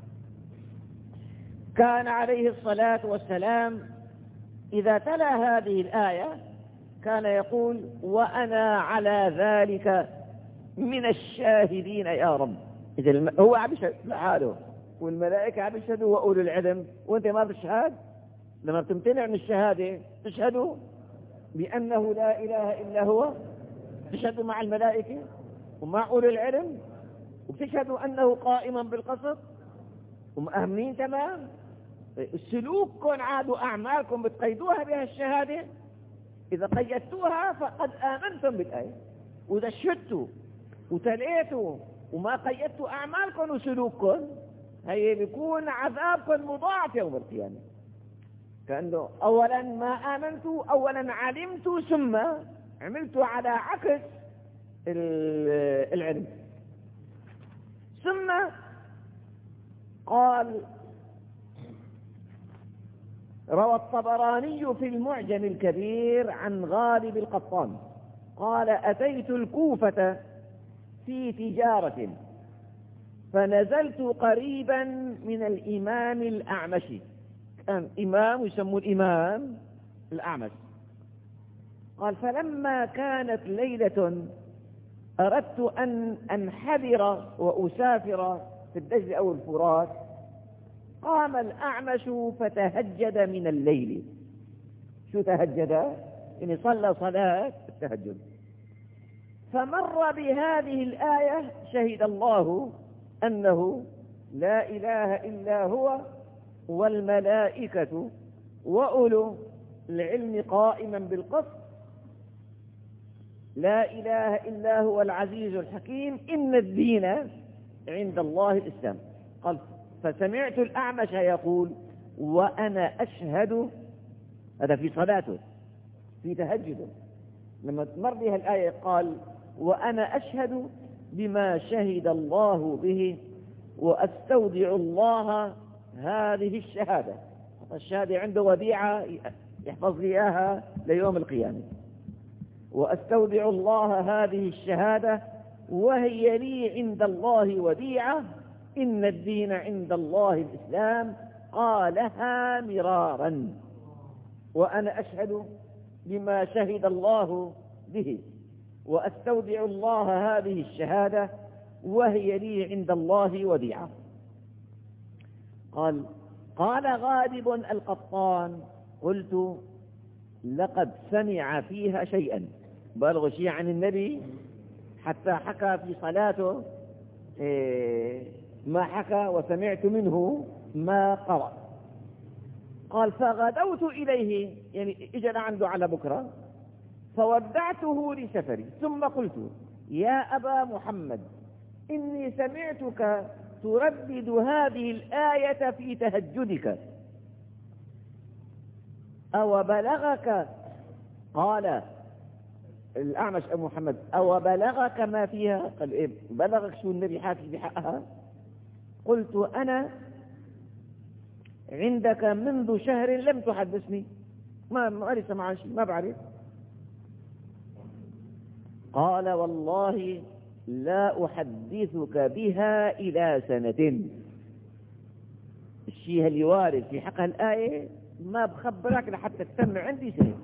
كان عليه الصلاة والسلام إذا تلا هذه الآية كان يقول وأنا على ذلك من الشاهدين يا رب. إذا هو عم يشهد لحاله والملائكة عم يشهدوا وأولو العلم، وأنت ما بتشهد. لما بتمتنع من الشهادة تشهدوا بأنه لا إله إلا هو، تشهدوا مع الملائكة ومع أولو العلم، وبتشهدوا أنه قائما بالقسط ومأمنين تمام. سلوككم عادوا أعمالكم بتقيدوها بها الشهادة. إذا قيدتوها فقد آمنتم بالآية، وإذا شهدتوا وتليتوا وما قيدتوا أعمالكم وسلوككم هي بيكون عذابكم مضاعف يوم القيامة. كأنه أولا ما آمنتوا، أولا علمتوا ثم عملتوا على عكس العلم. ثم قال روى الطبراني في المعجم الكبير عن غالب القطان قال أتيت الكوفة في تجارة فنزلت قريبا من الإمام الأعمش. كان إمام يسموه الإمام الأعمش. قال فلما كانت ليلة أردت أن أنحدر وأسافر في الدجل أو الفرات، قام الأعمش فتهجد من الليل. شو تهجد؟ يعني صلى صلاة التهجد. فمر بهذه الآية شهد الله أنه لا إله إلا هو والملائكة وأولو العلم قائما بالقسط. لا إله إلا هو العزيز الحكيم إن الدين عند الله الإسلام. قال فسمعت الأعمش يقول وأنا أشهد، هذا في صلاته في تهجده، لما تمر بها الآية قال وأنا أشهد بما شهد الله به وأستودع الله هذه الشهادة. الشهادة عنده وديعة يحفظ لي إياها ليوم القيامة. وأستودع الله هذه الشهادة وهي لي عند الله وديعة إن الدين عند الله الإسلام. قالها مرارا. وأنا أشهد بما شهد الله به وأستودع الله هذه الشهادة وهي لي عند الله وديعة. قال غالب القطان قلت لقد سمع فيها شيئا، بلغ شيء عن النبي حتى حكى في صلاته ما حكى وسمعت منه ما قرأ. قال فغدوت إليه، يعني إجا عنده على بكرة، فودعته لسفري ثم قلت يا أبا محمد إني سمعتك تردد هذه الآية في تهجدك أو بلغك؟ قال الأعمش أبو محمد أو بلغك ما فيها؟ قال إيه بلغك شو النبي حاكي بحقها؟ قلت أنا عندك منذ شهر لم تحدثني، ما لسه معي شيء، ما بعرف. قال والله لا أحدثك بها إلى سنة. الشيء اللي وارد في حق الآية ما بخبرك لحتى تسمع عندي سنة.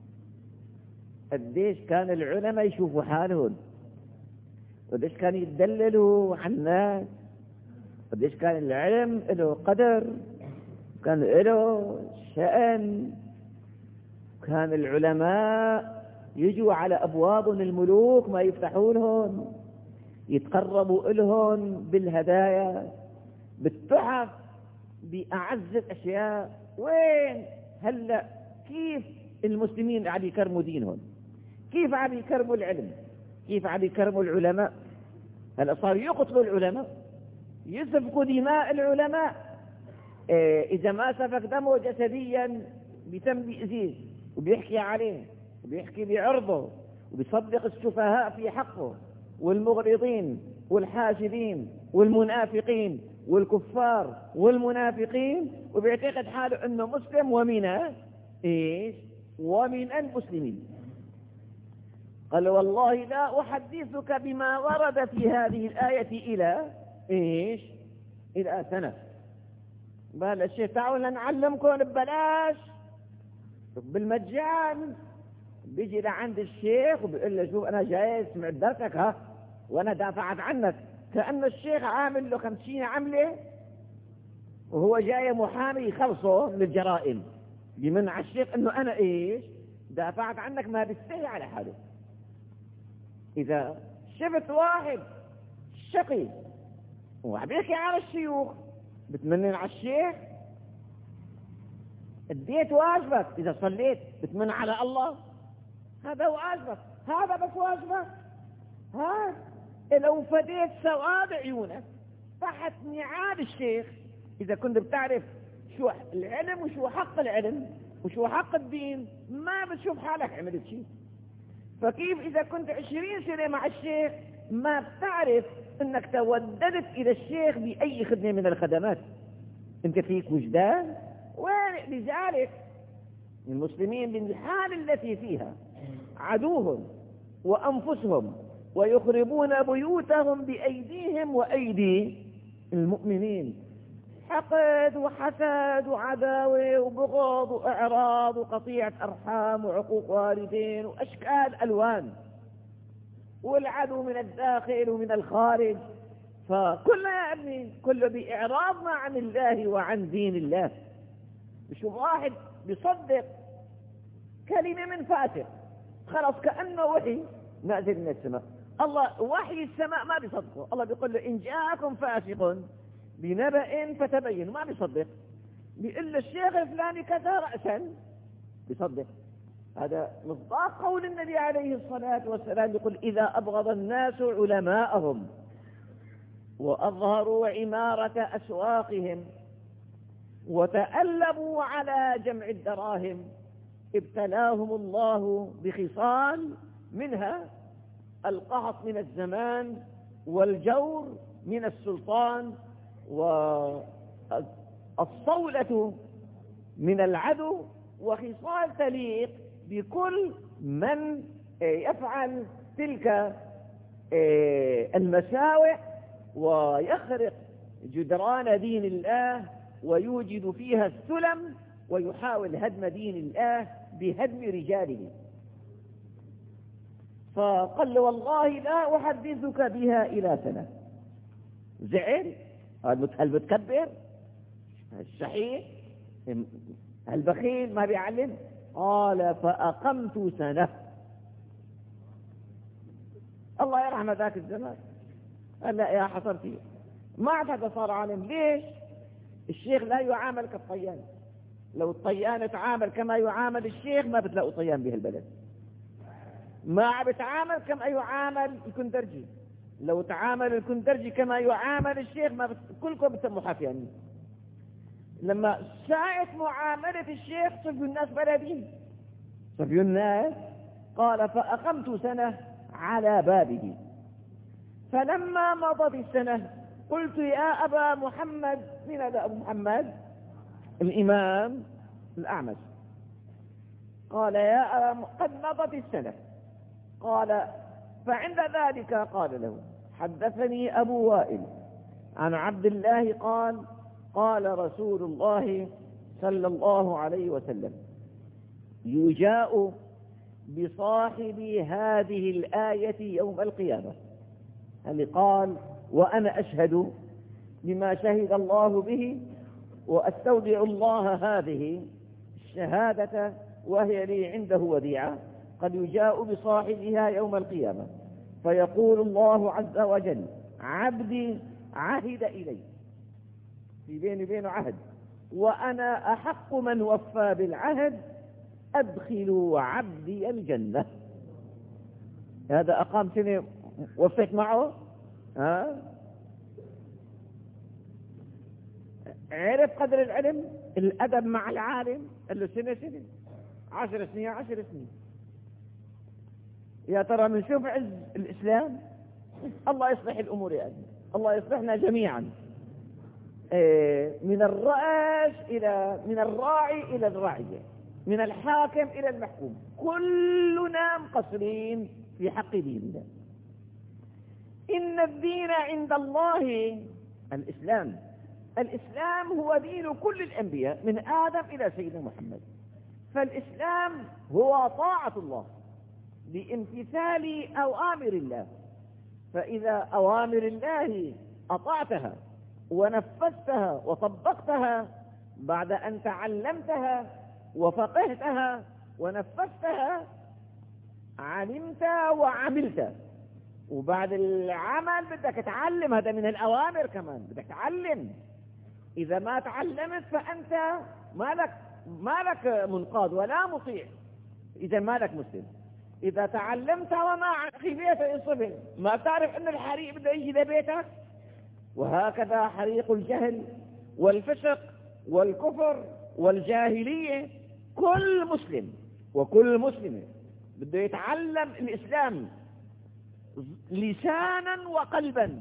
قديش كان العلماء يشوفوا حالهم، قديش كانوا يتدللوا على الناس، قديش كان العلم له قدر، كان له شأن. كان العلماء يجوا على أبواب الملوك ما يفتحونهم، يتقربوا إلهم بالهدايا بالتحف بأعز الأشياء. وين هلأ كيف المسلمين عم يكرموا دينهم؟ كيف عم يكرموا العلم؟ كيف عم يكرموا العلماء؟ هلأ صار يقتلوا العلماء، يسفكوا دماء العلماء. إذا ما سفك دمه جسديا بيتم بيأذيه وبيحكي عليه وبيحكي بعرضه وبيصدق السفهاء في حقه والمغرضين والحاسدين والمنافقين والكفار والمنافقين، وبيعتقد حاله انه مسلم ومن ايش ومن المسلمين. قال والله لا احدثك بما ورد في هذه الآية الى ايش الى سنة. قال الشيخ تعالوا نعلمكم ببلاش بالمجان. بيجي لعند الشيخ وبيقول له شوف انا جاي اسمع درسك ها وانا دافعت عنك، كأن الشيخ عامل له 50 عملة وهو جاي محامي يخلصه من الجرائم، بمنع الشيخ انه انا ايش دافعت عنك. ما بيستحي على حاله. اذا شفت واحد شقي وعم يحكي على الشيوخ بتمنن على الشيخ، اديت واجبك. اذا صليت بتمنن على الله، هذا واجبك، هذا بس واجبك. ها لو فديت سواد عيونك تحت نعال الشيخ، اذا كنت بتعرف شو العلم وشو حق العلم وشو حق الدين، ما بتشوف حالك عملت شيء. فكيف اذا كنت 20 سنة مع الشيخ ما بتعرف انك توددت الى الشيخ باي خدمة من الخدمات؟ انت فيك وجدان؟ ولذلك المسلمين بالحال التي فيها عدوهم وأنفسهم ويخربون بيوتهم بأيديهم وأيدي المؤمنين، حقد وحسد وعداوة وبغض وإعراض وقطيعة أرحام وعقوق والدين وأشكال ألوان، والعدو من الداخل ومن الخارج. فكله يا ابني كله بإعراضنا عن الله وعن دين الله. بشوف واحد بيصدق كلمة من فاتر خلاص كأنه وحي نازل من السماء. الله وحي السماء ما بيصدقه. الله بيقول له إن جاءكم فاسق بنبأ فتبينوا، ما بيصدق. بيقول له الشيخ الفلاني كذا رأسا بيصدق. هذا مصداق قول النبي عليه الصلاة والسلام، يقول إذا أبغض الناس علماءهم وأظهروا عمارة أسواقهم وتألبوا على جمع الدراهم ابتلاهم الله بخصال، منها القهط من الزمان والجور من السلطان والصولة من العدو، وخصال تليق بكل من يفعل تلك المساوئ ويخرق جدران دين الله ويوجد فيها السلم ويحاول هدم دين الله بهدم رجاله. فقال والله لا أحدثك بها إلى سنة. زعل المتكبر الشحيح البخيل ما بيعلم. قال فأقمت سنة. الله يرحم ذاك الزمان قال لا يا حصرتي ما عاد صار عالم. ليش؟ الشيخ لا يعامل كالطيان. لو الطيان تعامل كما يعامل الشيخ ما بتلاقوا طيان بهالبلد. ما بتعامل كما يعامل الكندرجي. لو تعامل الكندرجي كما يعامل الشيخ ما كلكم بتسموا حافيانين. لما ساعة معاملة الشيخ صفوا الناس بلدين، صفوا الناس. قال فأقمت سنة على بابه، فلما مضت السنة قلت يا أبا محمد. من هذا أبو محمد؟ الإمام الأعمش. قال يا أبا قد مضت السنة. قال فعند ذلك قال له حدثني أبو وائل عن عبد الله قال قال رسول الله صلى الله عليه وسلم يجاء بصاحب هذه الآية يوم القيامة. اللي قال وأنا أشهد بما شهد الله به وأستودع الله هذه الشهادة وهي لي عنده وديعة. قد يجاء بصاحبها يوم القيامة فيقول الله عز وجل عبدي عهد إلي، في بيني وبينه عهد، وأنا أحق من وفى بالعهد، أدخلوا عبدي الجنة. هذا أقام سنة وفيت معه. عرف قدر العلم، الأدب مع العالم. قال له سنة 10 سنين 10 سنين. يا ترى من شوف عز الإسلام. الله يصلح الأمور يا أبي، الله يصلحنا جميعا. من الرأس من الراعي إلى الرعية، من الحاكم إلى المحكوم، كلنا مقصرين في حق ديننا. إن الدين عند الله الإسلام. الإسلام هو دين كل الأنبياء من آدم إلى سيدنا محمد. فالإسلام هو طاعة الله بامتثال أوامر الله. فإذا أوامر الله أطعتها ونفذتها وطبقتها بعد أن تعلمتها وفقهتها ونفذتها، علمت وعملت. وبعد العمل بدك تعلم، هذا من الأوامر كمان، بدك تعلم. إذا ما تعلمت فأنت ما لك منقاد ولا مطيع، إذا ما لك مسلم. إذا تعلمت وما في بيتك الصبح ما تعرف أن الحريق بده يجي لبيتك. وهكذا حريق الجهل والفسق والكفر والجاهلية. كل مسلم وكل مسلمة بده يتعلم الإسلام لسانا وقلبا،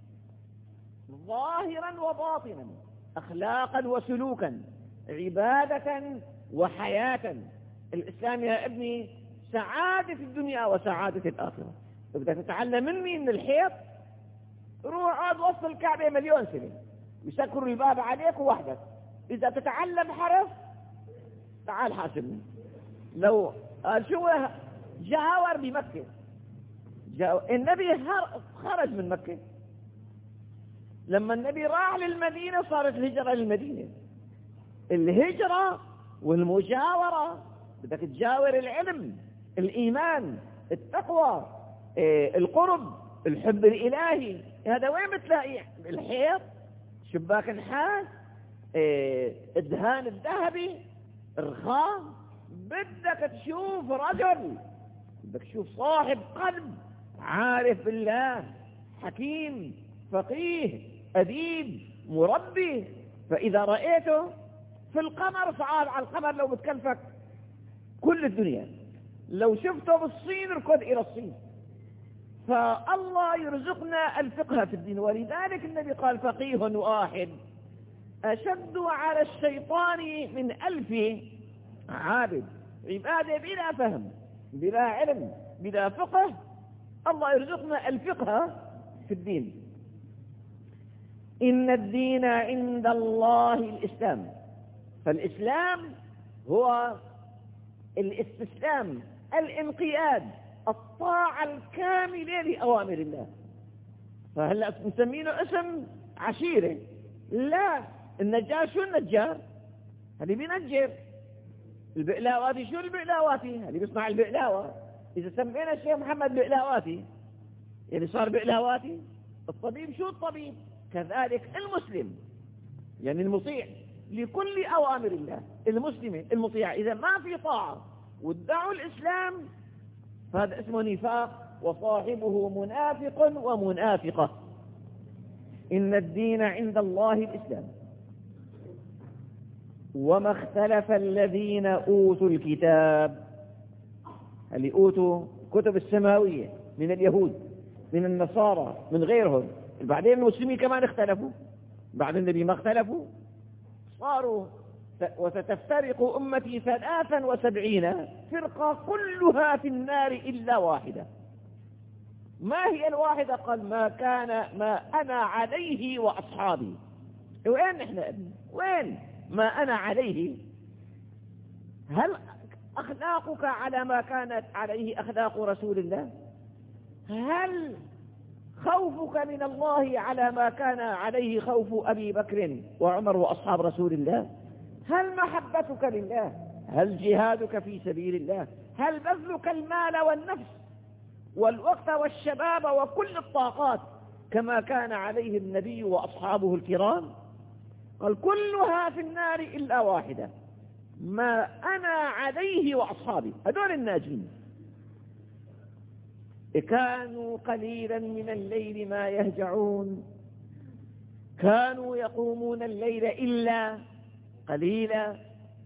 ظاهرا وباطنا، أخلاقا وسلوكا، عبادة وحياة. الإسلام يا ابني سعادة الدنيا وسعادة الآخرة. بدك تتعلم مني من الحيط، روح اقعد وسط الكعبة مليون سنة يسكروا الباب عليك وحدك. إذا تتعلم حرف تعال حاسبني. لو شو جاور بمكة، النبي خرج من مكة. لما النبي راح للمدينة صارت الهجرة للمدينة. الهجرة والمجاورة بدك تجاور العلم، الإيمان، التقوى، القرب، الحب الإلهي. هذا وين بتلاقي؟ الحيط، شباك النحاس، الدهان الذهبي، الرخام، بدك تشوف رجل، بدك تشوف صاحب قلب، عارف بالله، حكيم، فقيه، أديب، مربي. فإذا رأيته في القمر صعاد على القمر لو بتكلفك كل الدنيا، لو شفته بالصين اركض إلى الصين. فالله يرزقنا الفقه في الدين، ولذلك النبي قال فقيه واحد أشد على الشيطان من 1000 عابد. عبادة بلا فهم، بلا علم، بلا فقه. الله يرزقنا الفقه في الدين. إن الدين عند الله الإسلام. فالإسلام هو الاستسلام، الانقياد، الطاعة الكاملة لأوامر الله. فهلأ نسمينه اسم عشيرة؟ لا، النجار شو النجار؟ اللي بينجر. البقلاواتي شو البقلاواتي؟ اللي بيصنع البقلاوة. إذا سمينا الشيخ محمد بقلاواتي يعني صار بقلاواتي. الطبيب شو الطبيب؟ كذلك المسلم يعني المطيع لكل أوامر الله. المسلم المطيع إذا ما في طاعة وادعوا الإسلام فهذا اسمه نفاق، وصاحبه منافق ومنافقة. إن الدين عند الله الإسلام. وما اختلف الذين أوتوا الكتاب، اللي أوتوا كتب السماوية من اليهود، من النصارى، من غيرهم. بعدين المسلمين كمان اختلفوا، بعد النبي ما اختلفوا، صاروا وستفترق أمتي 73 فرقة كلها في النار إلا واحدة. ما هي الواحدة؟ قال ما أنا عليه وأصحابي. وين نحن؟ وين ما أنا عليه؟ هل أخلاقك على ما كانت عليه أخلاق رسول الله؟ هل خوفك من الله على ما كان عليه خوف أبي بكر وعمر وأصحاب رسول الله؟ هل محبتك لله؟ هل جهادك في سبيل الله؟ هل بذلك المال والنفس والوقت والشباب وكل الطاقات كما كان عليه النبي وأصحابه الكرام؟ قال كلها في النار إلا واحدة، ما أنا عليه وأصحابي. هذول الناجين. كانوا قليلا من الليل ما يهجعون، كانوا يقومون الليل إلا قليلا،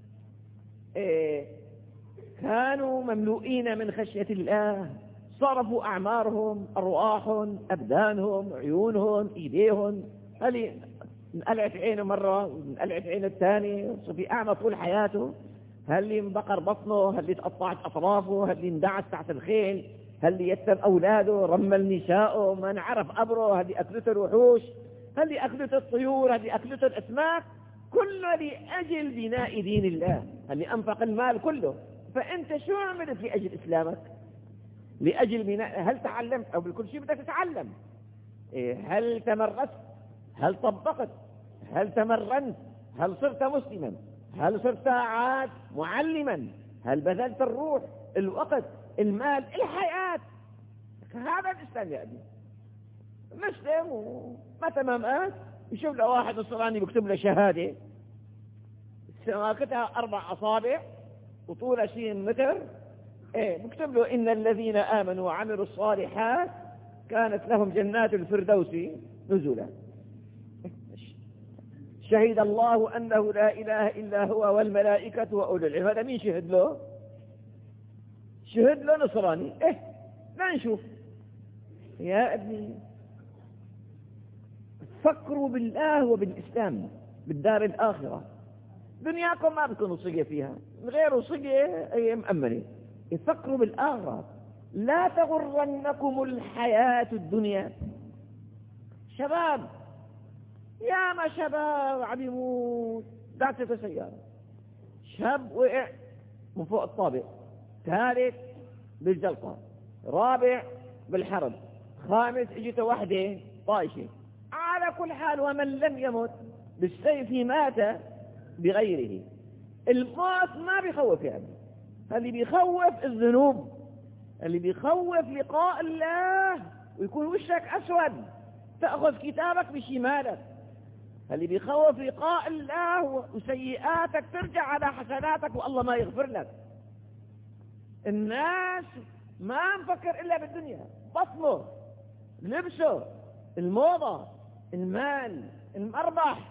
كانوا مملوئين من خشية الله، صرفوا أعمارهم، أرواحهم، أبدانهم، عيونهم، إيديهم. هل انقلعت عينه مرة وانقلعت عينه الثانية وصفي أعمى طول حياته؟ هل اللي انبقر بطنه؟ هل اللي تقطعت أطرافه؟ هل اللي اندعس تحت الخيل؟ هل اللي يتم أولاده؟ رمل نساءه؟ ما نعرف أبره؟ هل اللي أكلته الوحوش؟ هل اللي أكلته الطيور؟ هل اللي أكلته الأسماك؟ كله لأجل بناء دين الله. هل اللي أنفق المال كله؟ فأنت شو عملت لأجل إسلامك؟ لأجل بناء. هل تعلمت؟ أو بكل شيء بدك تتعلم. هل تمرست؟ هل طبقت؟ هل تمرنت؟ هل صرت مسلما؟ هل صرت عاد معلما؟ هل بذلت الروح، الوقت، المال، الحياة؟ هذا الإسلام يا أبي. مسلم ومتى ما مات يشوف له واحد نصراني بيكتب له شهادة سماكتها 4 أصابع وطولها 20 متر، بيكتب له إن الذين آمنوا وعملوا الصالحات كانت لهم جنات الفردوس نزلا. شهد الله أنه لا إله إلا هو والملائكة وأولو العلم. هذا مين شهد له؟ شهد له نصراني. لا نشوف يا ابني. فكروا بالله وبالإسلام، بالدار الآخرة. دنياكم ما بتكونوا صقة فيها، غير صقة أي مأمنة. فكروا بالآخرة. لا تغرنكم الحياة الدنيا. شباب، يا ما شباب عم يموت، دعسته سيارة، شاب وقع من فوق الطابق، ثالث بالجلطة، رابع بالحرب، خامس اجته وحده طايشة. على كل حال ومن لم يمت بالسيف مات بغيره. الموت ما بيخوف يعني، اللي بيخوف الذنوب، اللي بيخوف لقاء الله ويكون وشك أسود تأخذ كتابك بشمالك. اللي بيخوف لقاء الله وسيئاتك ترجع على حسناتك والله ما يغفر لك. الناس ما نفكر إلا بالدنيا، بطنه، لبسه، الموضة، المال، المربح،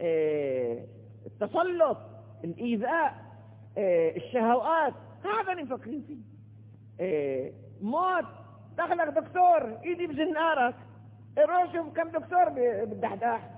التسلط، الإيذاء، الشهوات، هذا اللي مفكرين فيه. موت، دخلك دكتور ايدي بزنارك، روح شوف كم دكتور بالدحداح.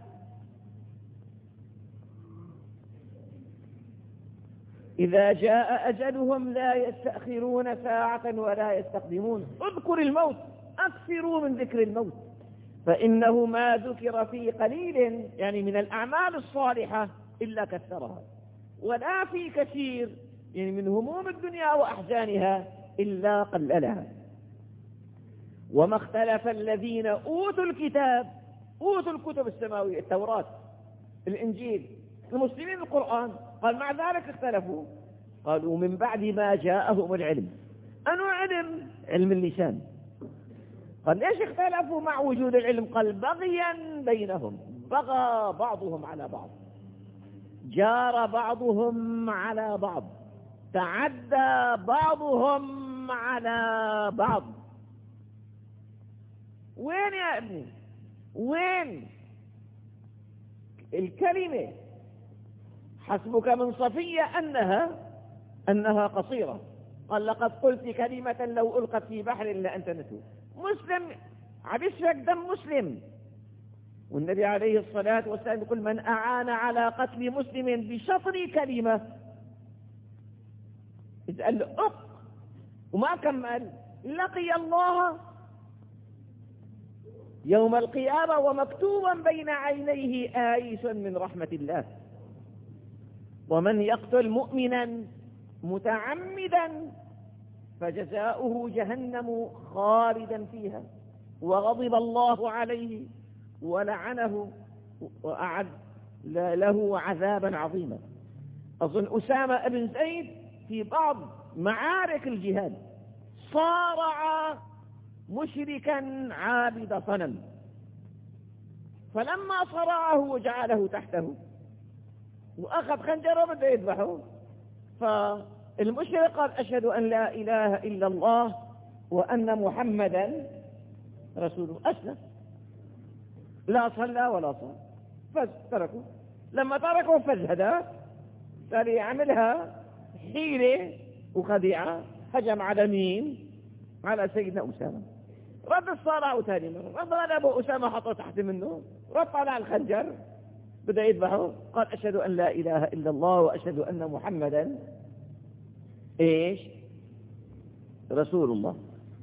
إذا جاء أجلهم لا يستأخرون ساعة ولا يستقدمون. اذكر الموت، أكثروا من ذكر الموت، فإنه ما ذكر في قليل يعني من الأعمال الصالحة إلا كثرها، ولا في كثير يعني من هموم الدنيا وأحزانها إلا قللها. وما اختلف الذين أوتوا الكتاب، أوتوا الكتب السماوية، التوراة، الإنجيل، المسلمين القرآن، قال مع ذلك اختلفوا، قالوا من بعد ما جاءهم العلم. أنو علم؟ علم اللسان. قال ليش اختلفوا مع وجود العلم؟ قال بغيا بينهم، بغى بعضهم على بعض، جار بعضهم على بعض، تعدى بعضهم على بعض. وين يا ابني؟ وين الكلمة حسبك من صفية أنها قصيرة؟ قال لقد قلت كلمة لو ألقت في بحر لأنت نسوه. مسلم عم يسفك دم مسلم، والنبي عليه الصلاة والسلام يقول من أعان على قتل مسلم بشطر كلمة، قال له وما كمل، لقي الله يوم القيامة ومكتوبا بين عينيه آيس من رحمة الله. ومن يقتل مؤمنا متعمدا فجزاؤه جهنم خالدا فيها وغضب الله عليه ولعنه وأعد له عذابا عظيما. أظن أسامة بن زيد في بعض معارك الجهاد صارع مشركا عابد صنم، فلما صرعه وجعله تحته وأخذ خنجره بده يذبحه، فالمشرك قال أشهد أن لا إله إلا الله وأن محمدا رسوله، أسلم، لا صلى ولا صام، فتركوا. لما تركوا فزهدا، صار يعملها حيلة وخديعة، هجم على مين؟ على سيدنا أسامة. رد الصارع ثاني مرة، رد أبو أسامة حطه تحت منه، رد طلع الخنجر بدأ يذبحه، قال أشهد أن لا إله إلا الله وأشهد أن محمدا إيش؟ رسول الله.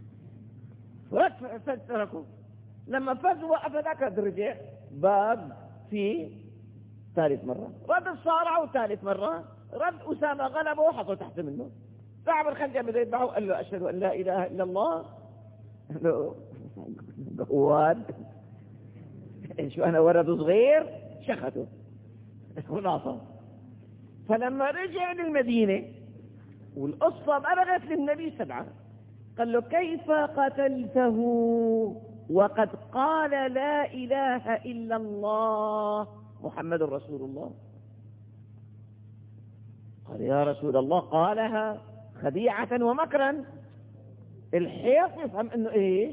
فتركوا. لما فز وقف ذاك رجع باب في ثالث مرة، رد الصارع وثالث مرة، رد أسامة غلبه وحطه تحت منه، صعب الخنجر بدأ يذبحه، قال له أشهد أن لا إله إلا الله. قواد شو أنا ولد صغير، شخته خلاصة. فلما رجع للمدينة والقصة بلغت للنبي 7، قال له كيف قتلته وقد قال لا إله إلا الله محمد رسول الله؟ قال يا رسول الله قالها خديعة ومكرا. الحيط يفهم انه ايش؟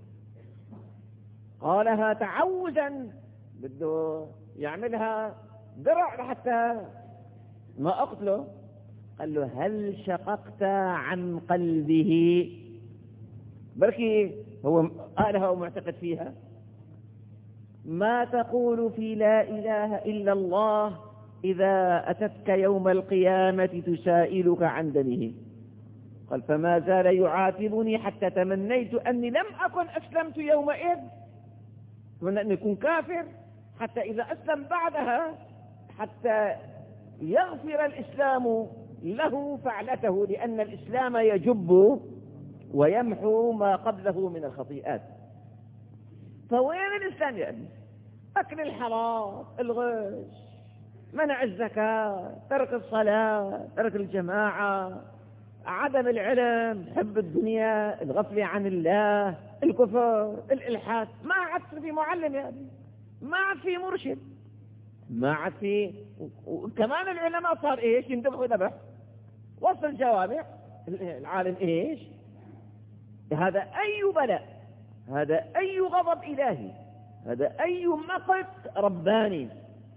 قالها تعوزا، بده يعملها درع لحتى ما اقتله. قال له هل شققت عن قلبه؟ بركي هو قالها ومعتقد فيها. ما تقول في لا إله إلا الله إذا أتتك يوم القيامة تسائلك عن دمه؟ قال فما زال يعاتبني حتى تمنيت أني لم أكن أسلمت يومئذ، أتمنى أن يكون كافر حتى إذا أسلم بعدها حتى يغفر الإسلام له فعلته، لأن الإسلام يجب ويمحو ما قبله من الخطيئات. فوين الإسلام يا أبني؟ أكل الحرام، الغش، منع الزكاة، ترك الصلاة، ترك الجماعة، عدم العلم، حب الدنيا، الغفلة عن الله، الكفر، الإلحاد. ما عاد في معلم يا أبني، ما عاد في مرشد، ما عاد في. وكمان العلماء صار إيش؟ ينذبحوا ذبح وسط الجوامع، العالم إيش؟ هذا أي بلاء، هذا أي غضب إلهي، هذا أي مقت رباني.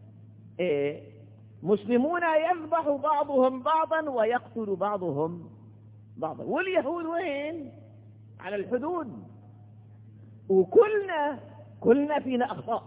مسلمون يذبح بعضهم بعضا ويقتل بعضهم بعضا، واليهود وين؟ على الحدود. وكلنا فينا أخطاء،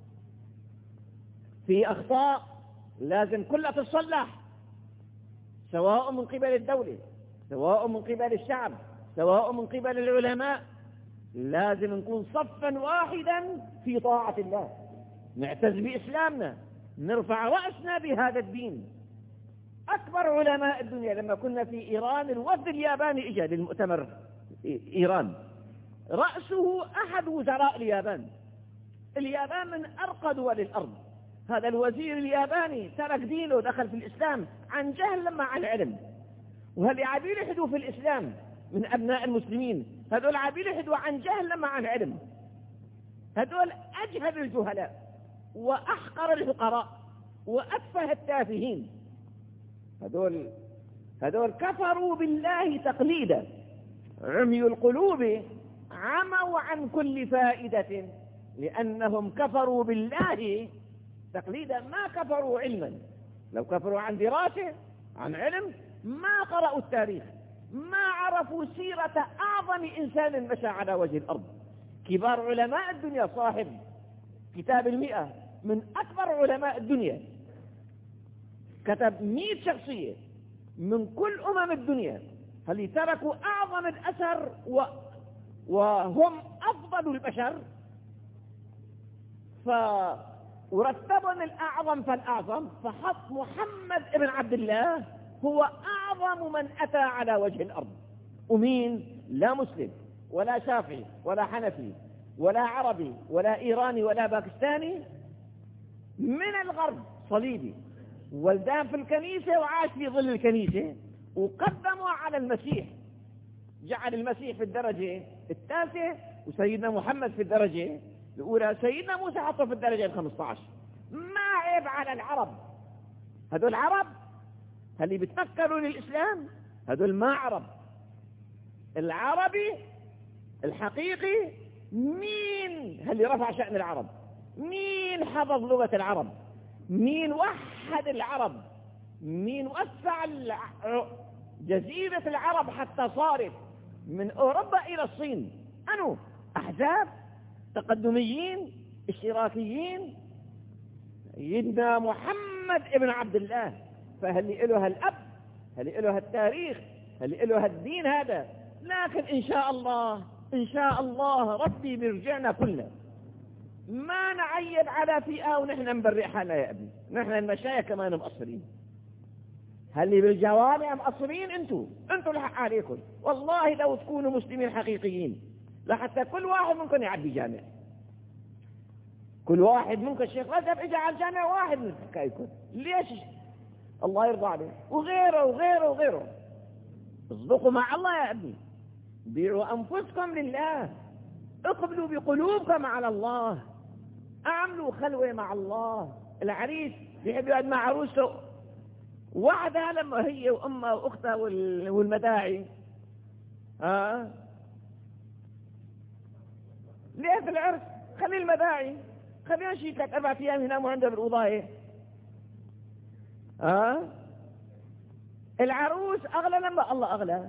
في أخطاء لازم كلها تتصلح، سواء من قبل الدولة، سواء من قبل الشعب، سواء من قبل العلماء. لازم نكون صفا واحدا في طاعة الله، نعتز بإسلامنا، نرفع رأسنا بهذا الدين. أكبر علماء الدنيا لما كنا في إيران، الوفد الياباني إجا للمؤتمر إيران، رأسه أحد وزراء اليابان. اليابان من أرقى دول الأرض. هذا الوزير الياباني ترك دينه ودخل في الإسلام عن جهل لما عن علم. وهل عبيل يحدوا في الإسلام من أبناء المسلمين، هذول عبيل يحدوا عن جهل لما عن علم. هذول أجهل الجهلاء وأحقر الفقراء وأتفه التافهين. هذول كفروا بالله تقليدا، عمي القلوب عموا عن كل فائدة، لأنهم كفروا بالله تقليدا، ما كفروا علما. لو كفروا عن دراسة عن علم ما قرأوا التاريخ، ما عرفوا سيرة أعظم إنسان مشى على وجه الأرض. كبار علماء الدنيا، صاحب كتاب 100 من أكبر علماء الدنيا، كتب 100 شخصية من كل الدنيا، هل تركوا أعظم الأثر وهم أفضل البشر. ورتبهم الأعظم فالأعظم، فحط محمد ابن عبد الله هو أعظم من أتى على وجه الأرض. ومين؟ لا مسلم ولا شافعي ولا حنفي ولا عربي ولا إيراني ولا باكستاني، من الغرب صليبي ولدان في الكنيسة وعاش في ظل الكنيسة، وقدموا على المسيح، جعل المسيح في الدرجة الثالثة وسيدنا محمد في الدرجة الأولى، سيدنا موسى حطه في الدرجة 15. ما عيب على العرب. هذول العرب اللي بتفكروا للإسلام، هذول ما عرب. العربي الحقيقي مين اللي رفع شأن العرب؟ مين حفظ لغة العرب؟ مين وحد العرب؟ مين وسع جزيرة العرب حتى صارت من أوروبا إلى الصين؟ أنو أحزاب تقدميين اشتراكيين؟ سيدنا محمد ابن عبد الله. فهل له الأب، هل له التاريخ، هل له الدين هذا. لكن إن شاء الله ربي بيرجعنا كلنا، ما نعيب على فئة ونحن نبرئ حالنا يا ابني. نحن المشايخ كمان مقصرين، هل بالجوامع مقصرين؟ انتوا الحق عليكم. والله لو تكونوا مسلمين حقيقيين لحتى كل واحد منكم يعبي جامع، كل واحد منكم. الشيخ رجب اجى على الجامع واحد من حكايكم، ليش؟ الله يرضى عليه. وغيره وغيره وغيره. اصدقوا مع الله يا ابني، بيعوا أنفسكم لله، اقبلوا بقلوبكم على الله، اعملوا خلوة مع الله. العريس بيحب يقعد مع عروسه وعدها لما هي وأمها وأختها والمداعي. ليه في العرس؟ خلي المداعي، خلينا شيء 3-4 أيام يناموا عنده بالوضاية. العروس أغلى لما الله أغلى.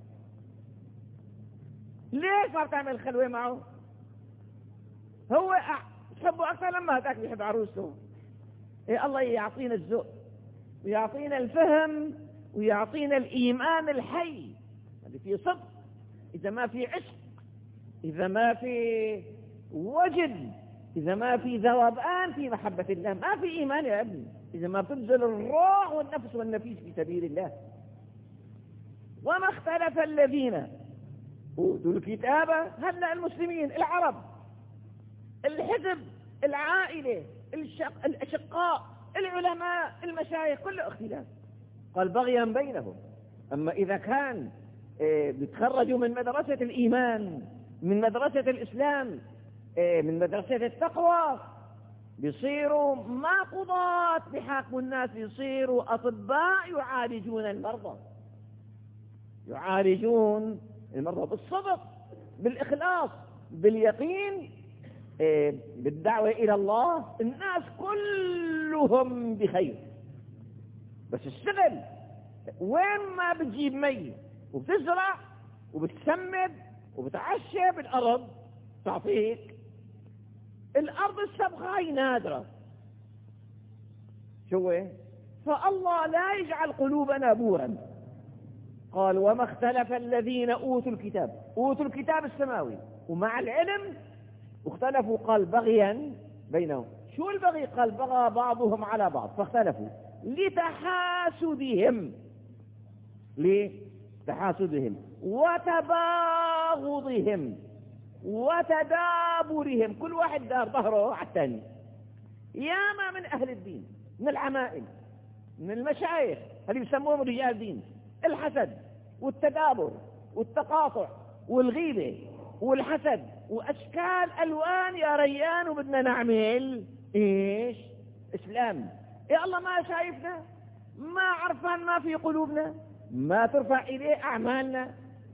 ليش ما بتعمل خلوة معه؟ هو تحبه أكثر لما هتاك بيحب عروسه. الله يعطينا الذوق ويعطينا الفهم ويعطينا الإيمان الحي اللي فيه صدق. إذا ما في عشق، إذا ما في وجد، إذا ما في ذوبان في محبة الله، ما في إيمان يا ابني. إذا ما تبذل الروح والنفس والنفيس في سبيل الله. وما اختلف الذين أوتوا الكتاب، هلا المسلمين، العرب، الحزب، العائلة، الأشقاء، العلماء، المشايخ، كل اختلاف. قال بغيا بينهم. أما إذا كان بيتخرجوا من مدرسة الإيمان، من مدرسة الإسلام، من مدرسة التقوى، بيصيروا ما قضاة بحاكموا الناس، بيصيروا أطباء يعالجون المرضى، يعالجون المرضى بالصدق، بالإخلاص، باليقين، بالدعوة إلى الله. الناس كلهم بخير، بس اشتغل. وين ما بتجيب مي وبتزرع وبتسمد وبتعشب الأرض تعطيك. الأرض السبخة هي نادرة. شو فالله لا يجعل قلوبنا بورا. قال وما اختلف الذين أوتوا الكتاب السماوي ومع العلم واختلفوا، قال بغيا بينهم. شو البغي؟ قال بغى بعضهم على بعض فاختلفوا لتحاسدهم وتباغضهم وتدابرهم. كل واحد دار ظهره على الثاني. ياما من أهل الدين، من العمائم، من المشايخ اللي بيسموهم رجال دين، الحسد والتدابر والتقاطع والغيبة والحسد وأشكال ألوان يا ريان. وبدنا نعمل إيش؟ إسلام. يا الله ما شايفنا، ما عرفان ما في قلوبنا، ما ترفع إليه أعمالنا.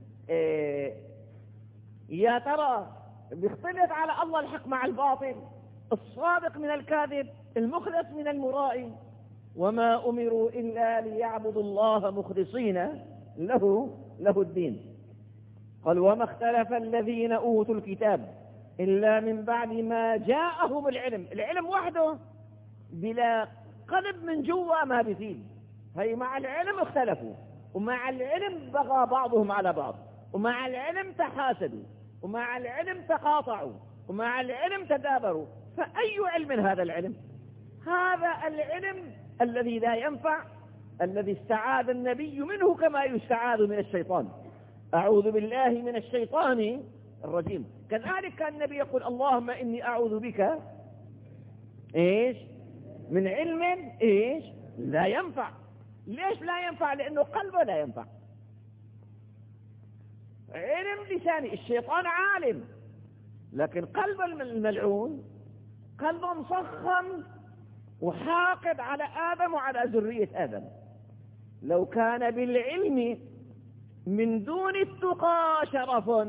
يا ترى بيختلط على الله الحق مع الباطل، الصادق من الكاذب، المخلص من المرائي. وما أمروا إلا ليعبدوا الله مخلصين له الدين. قال وما اختلف الذين أوتوا الكتاب إلا من بعد ما جاءهم العلم وحده بلا قلب من جوا ما بيفيد. هي مع العلم اختلفوا، ومع العلم بغى بعضهم على بعض، ومع العلم تحاسدوا، ومع العلم تقاطعوا، ومع العلم تدابروا. فأي علم هذا العلم؟ هذا العلم الذي لا ينفع، الذي استعاذ النبي منه كما يستعاذ من الشيطان. أعوذ بالله من الشيطان الرجيم. كذلك كان النبي يقول اللهم إني أعوذ بك إيش؟ من علم إيش؟ لا ينفع. ليش لا ينفع؟ لأنه قلبه لا ينفع. علم لساني، الشيطان عالم، لكن قلب الملعون قلبه مصخم وحاقد على آدم وعلى ذرية آدم. لو كان بالعلم من دون التقى شرف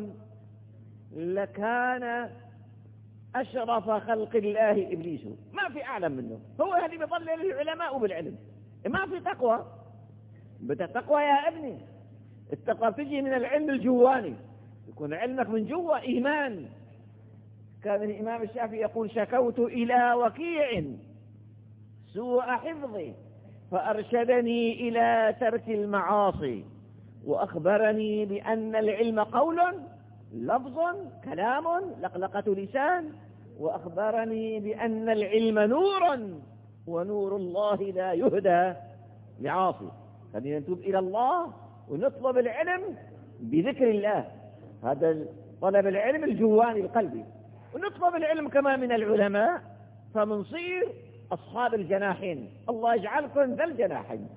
لكان أشرف خلق الله إبليس. ما في أعلم منه، هو الذي بيضلل العلماء بالعلم. ما في تقوى. بتتقوى يا ابني، التقوى تجي من العلم الجواني، يكون علمك من جوا إيمان. كان الإمام الشافعي يقول شكوت إلى وكيع سوء حفظي فأرشدني إلى ترك المعاصي وأخبرني بأن العلم قول لفظ كلام لقلقة لسان، وأخبرني بأن العلم نور ونور الله لا يهدى لعاصي. خلينا نتوب إلى الله ونطلب العلم بذكر الله، هذا طلب العلم الجواني القلبي. ونطلب العلم كما من العلماء فمنصير أصحاب الجناحين. الله يجعلكم ذا الجناحين،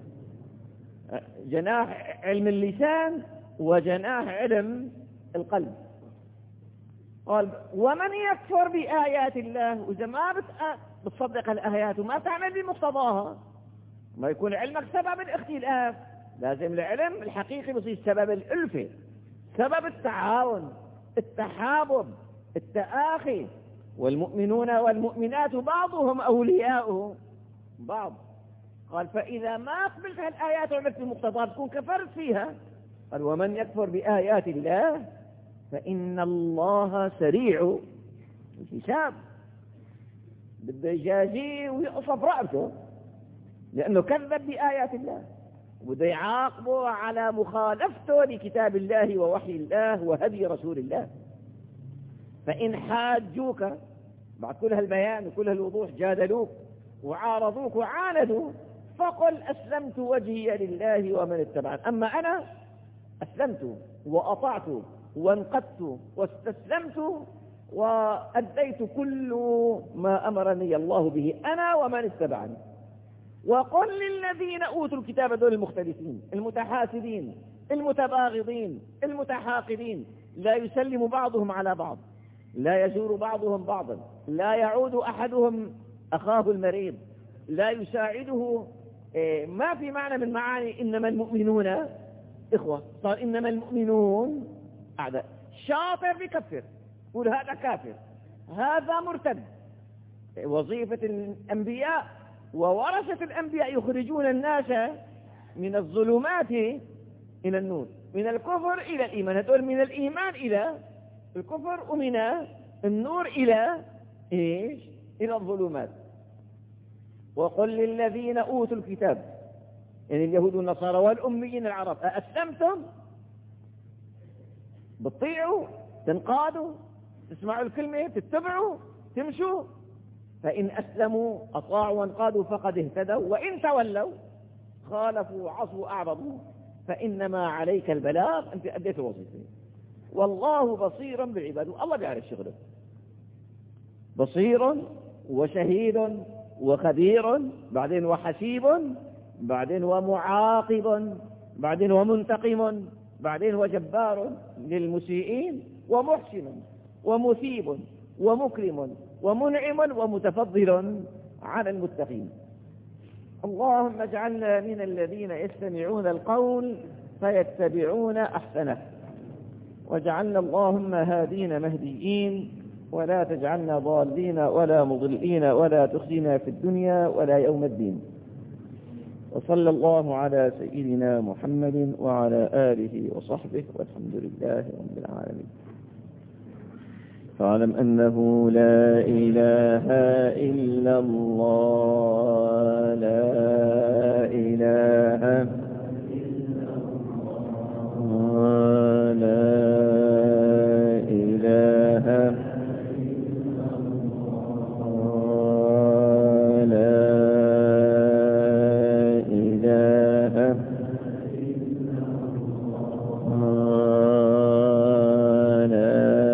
جناح علم اللسان وجناح علم القلب. قال ومن يكفر بآيات الله، وإذا ما بتصدق الآيات وما تعمل بمقتضاها ما يكون علمك سبب الاختلاف. لازم العلم الحقيقي بصير سبب الألفة، سبب التعاون، التحابب، التآخي. والمؤمنون والمؤمنات بعضهم أولياء بعض. قال فإذا ما قبلت الآيات وعملت بمقتضاها تكون كفرت فيها. قال ومن يكفر بآيات الله فإن الله سريع الحساب. بده يجازيه ويقصف رأسه لأنه كذب بآيات الله، وبده يعاقبه على مخالفته لكتاب الله ووحي الله وهدي رسول الله. فإن حاجوك بعد كل هالبيان وكل هالوضوح جادلوك وعارضوك وعاندوا فقل أسلمت وجهي لله ومن اتبعني. أما أنا أسلمت وأطعت وانقدت واستسلمت وأديت كل ما أمرني الله به أنا ومن اتبعني. وقل للذين أوتوا الكتاب دول المختلفين المتحاسدين المتباغضين المتحاقدين لا يسلم بعضهم على بعض، لا يزور بعضهم بعضا، لا يعود أحدهم أخاه المريض، لا يساعده. ما في معنى من معاني إنما المؤمنون إخوة، صار إنما المؤمنون أعداء. شاطر بكفر، يقول هذا كافر، هذا مرتد. وظيفة الأنبياء وورثة الأنبياء يخرجون الناس من الظلمات إلى النور، من الكفر إلى الإيمان. هتقول من الإيمان إلى الكفر، ومن النور إلى إيش؟ إلى الظلمات. وقل للذين أوتوا الكتاب، يعني اليهود والنصارى والأميين العرب، أأسلمتم؟ بتطيعوا، تنقادوا، تسمعوا الكلمة، تتبعوا، تمشوا. فإن أسلموا أطاعوا وانقادوا فقد اهتدوا، وإن تولوا خالفوا عصوا أعرضوا فإنما عليك البلاغ، أنت أديت الوظيفة. والله بصير بالعباد، الله بيعرف شغله، بصير وشهيد وخبير، بعدين وحسيب، بعدين ومعاقب، بعدين ومنتقم، بعدين وجبار للمسيئين، ومحسن ومثيب ومكرم ومنعم ومتفضل على المتقين. اللهم اجعلنا من الذين يستمعون القول فيتبعون أحسنه، واجعلنا اللهم هادين مهديين، ولا تجعلنا ضالين ولا مضلين، ولا تخزنا في الدنيا ولا يوم الدين. وصلى الله على سيدنا محمد وعلى آله وصحبه، والحمد لله رب العالمين. فاعلم أنه لا إله إلا الله، لا إله إلا الله، لا إله إلا الله، لا إله إلا الله، لا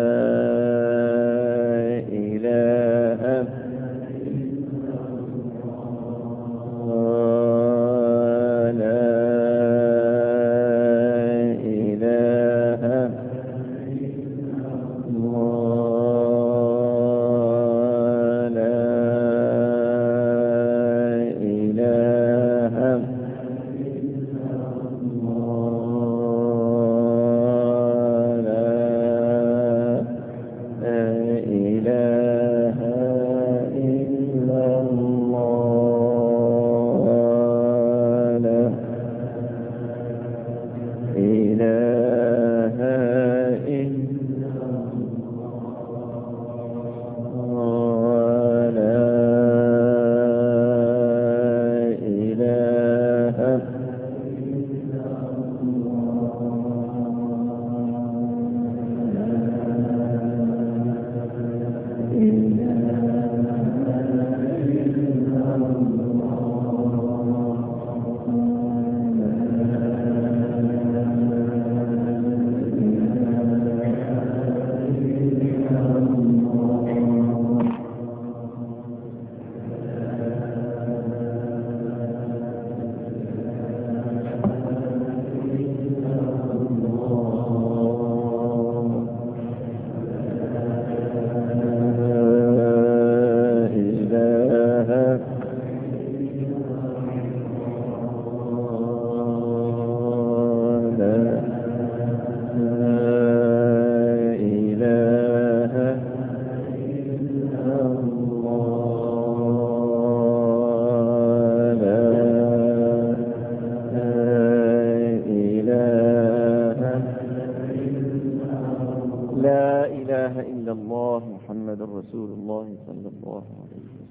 محمد رسول الله صلى الله عليه وسلم.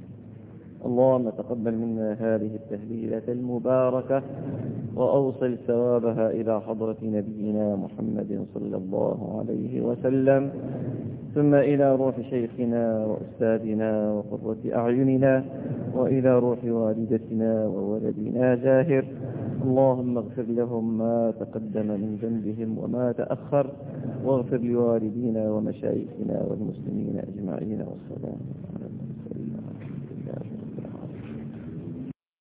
اللهم تقبل منا هذه التهليلة المباركة، وأوصل ثوابها إلى حضرة نبينا محمد صلى الله عليه وسلم، ثم إلى روح شيخنا وأستاذنا وقرة أعيننا، وإلى روح والدتنا وولدنا زاهر. اللهم اغفر لهم ما تقدم من ذنبهم وما تأخر، واغفر لوالدينا ومشايخنا والمسلمين أجمعين، والسلام على المرسلين.